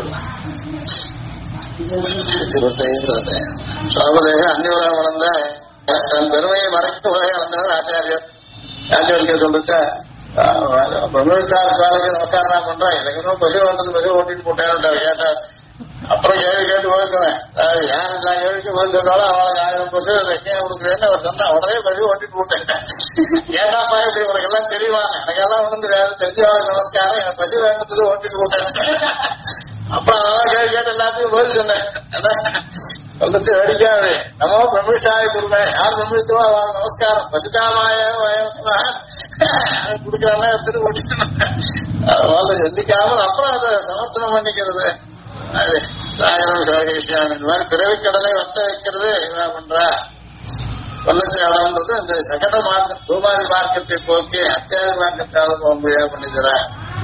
சுவாபதேக அந்நியுலகம் வளர்ந்த தன் பெருமையை மறைத்து உலகை வளர்ந்தவர் ஆச்சாரியர். ஆச்சாரியர் சொல்லிட்ட பிரம்மவித்தார் காலைக்கு நமஸ்காரம் தான் பண்றேன், எனக்கு இன்னும் பசு வந்தது பசு ஓட்டிட்டு போட்டேன் கேட்டா. அப்புறம் கேள்வி கேட்டு போயிருக்கேன், யார் நான் கேள்விக்கு போய் சொன்னாலும் அவனுக்கு 1000 பசு கொடுக்குறேன்னு அவர் சொன்னா உடனே பசு ஓட்டிட்டு போட்டேன். ஏன்னாப்பா இப்படி உனக்கு எல்லாம் தெரியுமா? எனக்கெல்லாம் ஒண்ணும் தெரியாது, தெரிஞ்சவங்க நமஸ்காரம், எனக்கு பசு வேண்டது ஓட்டிட்டு போட்டேன். அப்புறம் அதான் கேள்வி கேட்டு எல்லாத்தையும் போய் சொன்னேன். சொல்லிட்டு வெடிக்காது நம்ம பிரமிஷ்டாய கொடுப்பேன், யார் பிரமிஷ்டவோ அவங்க நமஸ்காரம் பசுதாமாய கொடுக்கறாங்க எடுத்துட்டு ஓட்டிக்கணும். அதை சொல்லிக்காமல் அப்புறம் அதை சமர்த்தனம் பண்ணிக்கிறது. அது சாகரம் இந்த மாதிரி பிறவி கடலை வத்த வைக்கிறது இதான் பண்றா. கொல்லச்சாடம்ன்றது இந்த சகட மார்க்கம் தூமாதி மார்க்கத்தை போக்கி அத்தியாதி மார்க்கத்தால போக முடியாது பண்ணிக்கிறா.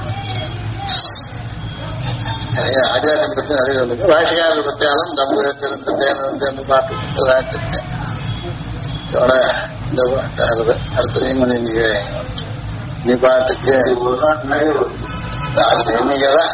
ஆச்சாரியம் பற்றி நிறைய சொல்லுங்க. வாசிகாரர்கள் பற்றியாலும் தம்புரத்திலிருந்து தேர்ந்து பாட்டு வச்சிருக்கேன். இந்த பாட்டு அடுத்ததையும் நீங்க நீ பாட்டுக்கு இன்னைக்குதான்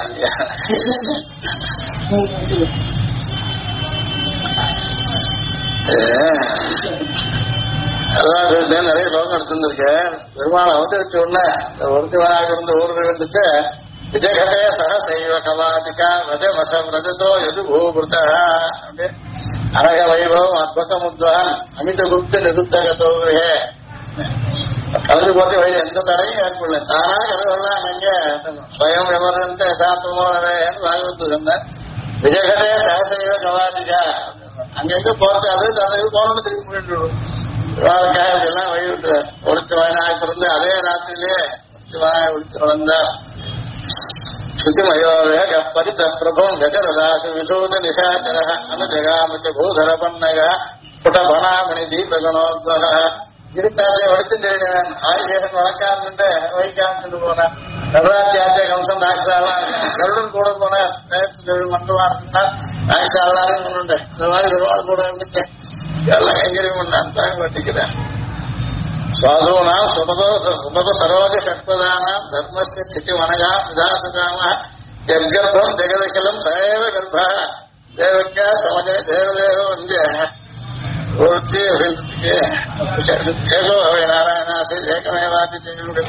அதான் நிறைய லோகம் எடுத்துருக்கேன். பெருமாள் அவதரிச்ச உடனே ஒருத்தவனாக இருந்து ஊர்கள் இருந்துட்டு விஜயகடே சக சைவ கவாதிகா வஜமசம் ரஜதோ எது பூபுருத அரக வைபவம் அத்பகமுத்வான் அமித குப்த நிருத்தகத்தோகே கலந்து போச்சு வழி எந்த தடையும் ஏற்படல. தானா கதவெல்லாம் அங்க ஸ்வயம் விமர்ந்த யதாத்மோன்னு வாய்ப்பு சொன்னேன். விஜயகடே சக சைவ கவாதிகா அங்கங்க போச்சு, அது தந்தை போனது திரும்பி போயிட்டு வாழ்க்காக அப்படிலாம் வழி விட்டு ஒருத்தி வாயனாக பிறந்து அதே ராத்திரிலேயே ஒருத்தி வாய ஒழிச்சு வளர்ந்தா. சுத்திமயோக பரித பிரபம் கஜரதாசு விசூத நிசாச்சர அனுஜகாமிக்க பூதர பண்ணக புட்டபணாமணி தீபகணோத்வக இருட்டாச்சே வடிச்சு தெரியுவேன். ஆயுஷேகன் வழக்கான்னு வழிக்காமிட்டு போனேன். நடராஜாச்சே கம்சன் டாக்டர்லாம் கருடன் கூட போனேன். நேற்று மன்றமா இருந்தா டாக்டர்லாம் கொண்டு இந்த மாதிரி பெருமாள் கூட இருந்துச்சு. எல்லாம் கைங்கரியம் பண்ணான் தான் பட்டிக்கிறேன். சுவாசூனாம் சுமத சரோஜ ஷட்பதானாம் தர்மஸ்ய ஸ்திதி வனகா விதாசுகாம ஜர்கர்ப்பம் ஜெகதகிலம் சயவ கர்ப்பா தேவக்கியா சமஜ தேவதேவ வந்திய ஒருத்தி அப்படின்றதுக்கு ஏகோ அவை நாராயணாசி ஏகமேவாதி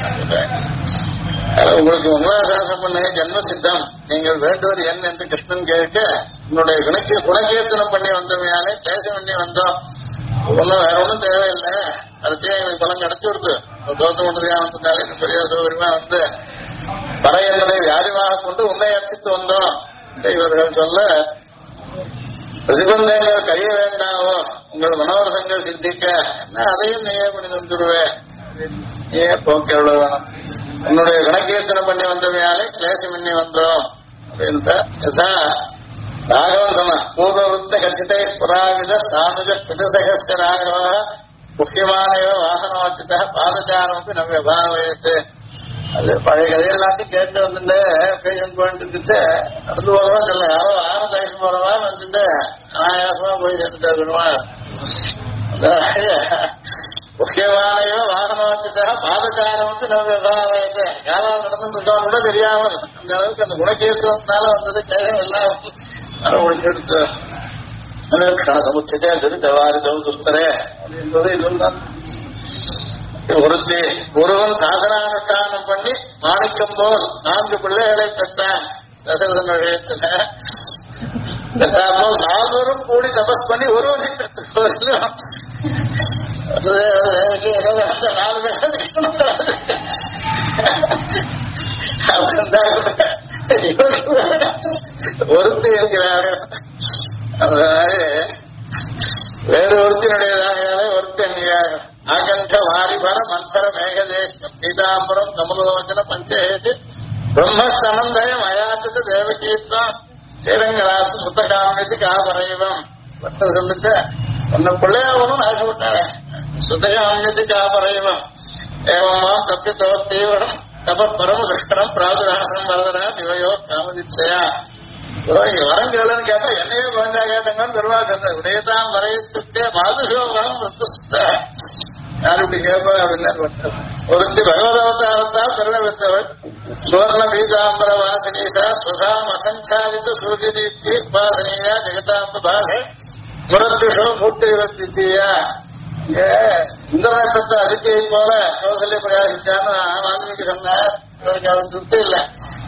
உங்களுக்கு மங்களாசாசனம் பண்ண ஜென்ம சித்தம் நீங்கள் வேண்டுவது என்ன என்று கிருஷ்ணன் கேட்க உன்னுடைய குணகீர்த்தனம் பண்ணி வந்தமையாலே தேசம் பண்ணி வந்தோம். ஒன்னும் வேற ஒன்றும் தேவையில்லை. அடுத்தே எங்களுக்கு பலம் கிடைச்சி கொடுத்து தோத்து ஒன்றுதாலே பெரிய சௌகரியமா வந்து படை என்பதை வியாதிமாக கொண்டு உன்னை அர்ச்சித்து வந்தோம் இவர்கள் சொல்ல பிரதிபந்தங்கள் கைய வேண்டாவோ உங்கள் மனோரசங்கள் சித்திக்க என்ன அதையும் நீயே பண்ணி தந்துருவேன். நீயே போக்கு எவ்வளவு வேணும். உன்னுடைய கணக்கீர்த்தனம் பண்ணி வந்தவையாலே கிளேசம் பண்ணி வந்தோம் அப்படின்ட்டு ராகவன் சொன்ன பூர்வவృத்த கச்சிதை புராவித ஸ்தானுஜ பிதசகஸ்ய ராகவ முக்கியமானவ வாகனோச்சித பாதச்சாரம் நம்ம பாவயத்து. அது பழைய கதையெல்லாத்தையும் கேட்டு வந்துட்டு பேஷன் போயிட்டு இருந்துச்சு. நடந்து போறவா சொல்ல யாரோ ஆனந்தாயிரம் போறவா வந்துட்டு அனாயாசமா போய் சேர்ந்துட்டு முக்கியமானவ வாகனோச்சித பாதச்சாரம் நம்ம பாவயத்து. யாராவது நடந்துட்டு இருக்கா கூட தெரியாமல் அந்த அளவுக்கு அந்த குணக்கீர்த்தனால வந்தது கேட்க எல்லாம் எடுத்து சமுச்சதே திருத்தவாரிதம் துஸ்தரே அப்படின்றது இதுதான். ஒருத்தி ஒருவன் சாதனானுஷ்டானம் பண்ணி மாணிக்கம் போல் 4 பிள்ளைகளை பெற்றான். தசரதன் விஷயத்துல பெற்றால் 4 கூடி தபஸ் பண்ணி ஒருவனை பெற்ற 4 ஒருத்தி இருக்கிறார்கள். அதனாலே வேறு ஒருத்தினுடையதாக ஒருத்தி என்கிறார்கள். ஆகண்ட வாரிபர மந்தர மேகதேசம் பீதாம்பரம் கமலோச்சன பஞ்சேதி பிரம்மஸ்தமந்தயம் அயாச்சது தேவகீர்த்தம் ஸ்ரீரங்கராசு சுத்தகாமிதி காபரைவம் பட்ட சொல்லிச்ச உன்னை பிள்ளையாவனும் ஆசைப்பட்டாங்க. சுத்தகாமிதி காபரைவம் ஏவமா தப்பி தவத்தீவனம் தப பரமதுஷ்கரம் பிராதுராசனம் வரதரா இவையோ காமதிச்சையா. வரம் கேளுன்னு கேட்டா என்னையே குழந்தா கேட்டங்கன்னு பெருமாள் சொன்ன உடையதான் வரையத்துக்கே மாதுஷோ வரம் யார் இப்படி கேட்பா அப்படின்னு ஒருத்தி பகவத் அவதாரத்தால் பெருமை பெற்றவள் சுவர்ண பீதாம்பர வாசனீசா ஸ்வசாம் அசஞ்சாரித்த சூரியதீப்தி உபாசனீயா ஜெகதாம்ப பாசே முரத்துஷோ மூர்த்தி வித்தியா இந்திரனை பெற்ற அதித்தியை போல கௌசல்ய பிரகாசிச்சான்னு வால்மீகி சொன்னார். இவருக்கு அவன் திருப்தி இல்லை.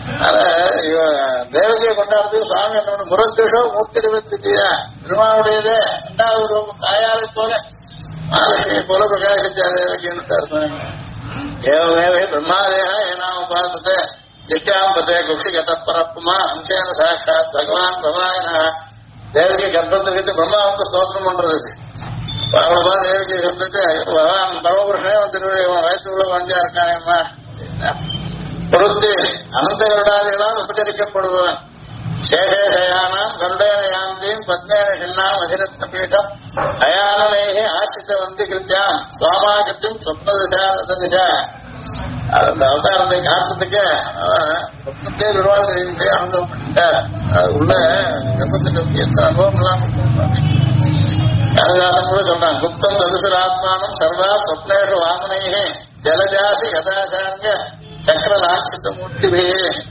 தேவகியை கொண்டாடுறதுக்கு சுவாமி என்ன முரத்துஷோ மூர்த்தி வித்தியா பெருமாவுடையதே இரண்டாவது ரூபம் தாயாரை போல மகாலட்சுமி போல பிரகாசிச்சார் தேவகின்னு சுவாமி. ஏவமேவே பிரம்மாதேன ஏனாம் உபாசத்தை திஷ்டாம் பதே குஷிகத பரப்புமா அம்சேன சாட்சாத் பகவான் பவாயன. தேவகி கர்ப்பத்துக்கிட்டு பிரம்மா வந்து ஸ்தோத்திரம் பண்றது. அவ்வளவுபா தேவகி சொல்லிட்டு பகவான் பரமபுருஷனே வந்து வயசுக்குள்ள வந்தா இருக்காயம்மா பொறுத்து அனந்த கருடாதிகளால் உபச்சரிக்கப்படுவான். சேஷேஷயானாம் கருடேனயாந்தியும் பத்மேன சின்னாம் அதிரத்ன பீட்டம் அயானமேகி ஆசிரித்த வந்து கிருத்தியாம் சுவாமாகத்தியும் சொப்னதிசா. அந்த அவதாரத்தை காட்டுறதுக்கு சொப்னத்தே விருவாள் தெரிவித்தே அனுபவம் பண்ணிட்டார். அது உள்ள கர்ப்பத்துக்கு எத்தனை அனுபவம் இல்லாம காளிதாசன் கூட சொல்றான். குப்தம் ததுசுராத்மானம் சர்வா சொப்னேஷு வாமனையே ஜலஜாசி கதாசாங்க சக்கர லாட்சித்த மூர்த்திவே.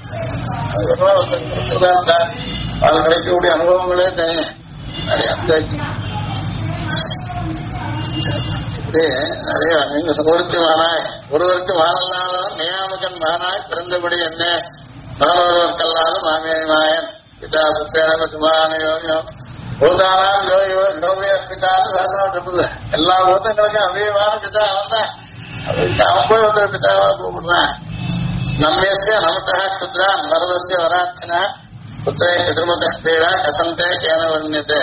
அது கிடைக்கக்கூடிய அனுபவங்களே தனி நிறைய இப்படி நிறைய ஒருத்தி மானாய் ஒருவருக்கு வாழல்லாதான் நியாமகன் மானாய் பிறந்தபடி என்ன மாணவர்களுக்கல்லாலும் மாமியை மாயன் பிதா புத்திரமான யோகியம் பூதானாம் யோகோ யோகிய பிதான்னு சாசனம் இருக்குது. எல்லா பூத்தங்களுக்கும் அவ்வியமான பிதா அவன் தான். அவன் போய் ஒருத்தர் பிதாவா கூப்பிடுறான். நம்மேசிய நமத்தா குத்ரான் வரதசிய வராட்சனா புத்திரை எதிர்மத கிரீடா கசந்தே கேன வர்ணியதே.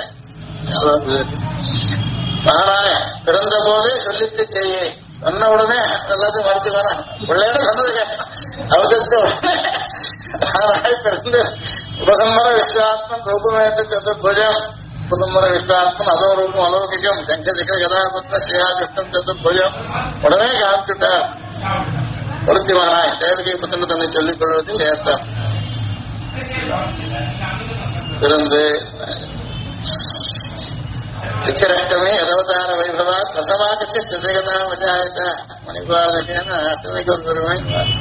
மகனாய பிறந்த போதே சொல்லித்து செய்ய சொன்ன உடனே எல்லாத்தையும் மறைச்சு வரான். பிள்ளையோட சொன்னது அவதரிச்ச மகனாய் பிறந்து உபசம்மர விஸ்வாத்மன் ரூபமேத்து சதுர்புஜம் உபசம்மர விஸ்வாத்மன் அதோ ரூபம் அலௌகிக்கம் சங்கதிக்க கதாபத்ன ஸ்ரீயா கிருஷ்ணம் சதுர்புஜம் உடனே காமிச்சுட்டார். ஒருத்திவானாய் தேவகி புத்தனை தன்னை சொல்லிக் கொள்வதில் ஏற்றம் பிறந்து சிரஷ்டமே அவதார வைபவா பிரசவாகச்சு ஸ்திதிகதா வஜாயத மணிபாலகேன அத்தனைக்கு ஒரு பெருமை.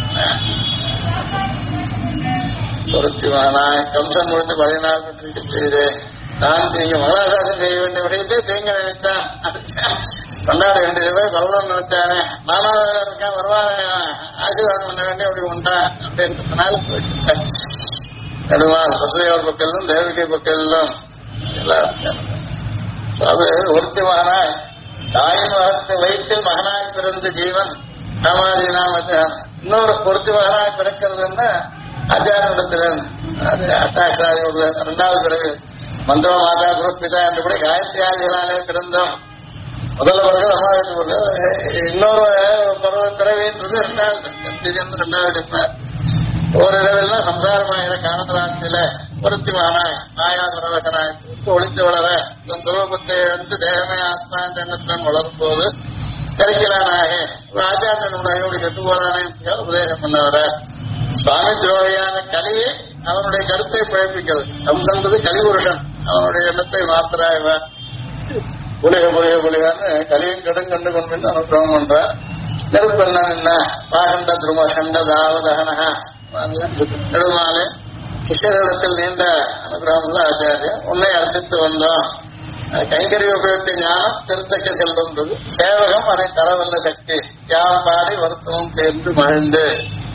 ஒருத்திவானாய் கம்சன் முடிந்து 14 பெற்றிருக்க செய்து தான் தீங்கு மகளாசாசம் செய்ய வேண்டிய விஷயத்தை தீங்க நினைத்தான். கொண்டாட வேண்டியது கௌரவம் நினைச்சானே மாணவர்கள் இருக்கான் வருவாங்க ஆசீர்வாதம் பண்ண வேண்டிய அப்படி உண்டான் அப்படின்றதுனால நடுவார் வசுதையோர் பக்கலும் தேவகி பக்கலும் எல்லாம் இருக்காங்க. அது ஒருத்தி மகனாய் தாயின் மகத்தை வயிற்றில் மகனாய் பிறந்த ஜீவன் சாமாதி நாம இன்னொரு ஒருத்தி மகனாய் பிறக்கிறதுன்னா ஆச்சாரியத்தில் அஷ்டாட்சாரியோட 2வது பிறகு மந்திர மாதா குருப்பிதா என்றபடி காயத்ரியாதிகளாலே பிறந்தோம். முதல்வர்கள் அம்மாவர்கள் இன்னொரு பிறவின்றது 2வது எடுப்பார். ஒரு இடவெல்லாம் சம்சாரமாகிற காரணத்தில ஒருத்தி மகனாய் மாயா பிரவசனாய் ஒளித்து வளர தன் துருவத்தை இழந்து தேகமே ஆத்மா என்ற எண்ணத்துடன் வளரும் போது கிடைக்கிறானாக ஆச்சாரியனுடைய கெட்டு போறானே உபதேசம் பண்ணவர சுவாமி துரோகியான கலியை அவனுடைய கருத்தை பிழைப்பிக்கிறது. அம்சன்றது கலிபுருஷன் அவனுடைய எண்ணத்தை மாத்திராய்வன் புலிக புலிக புலிகான்னு கலியும் கடும் கண்டு கொண்டு அனுகிரகம் பண்றார். நெருப்பெண்ண என்ன பாகண்ட துரும சண்ட தாவதகனகா நெடுமாலே கிருஷ்ணரிடத்தில் நீண்ட அனுகிரகம் ஆச்சாரியம் உன்னை அர்ச்சித்து வந்தோம். கைங்கரிய உபயோகித்த ஞானம் திருத்தக்க செல்வந்தது சேவகம் அதை தரவல்ல சக்தி யாம் பாடி வருத்தமும் சேர்ந்து மகிழ்ந்து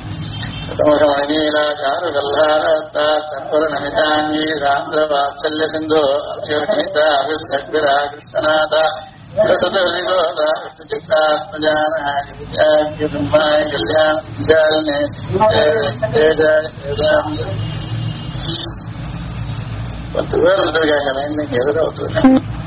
மணிராஜாரு கல்லார நமிதாங்கி சாந்திர வாத்சல்ய சிந்தோ அபிரா கிருஷ்ணநாதா கல்யாண 10 பேர் வந்திருக்காங்க. இன்னைக்கு எதிர ஒத்துருக்காங்க.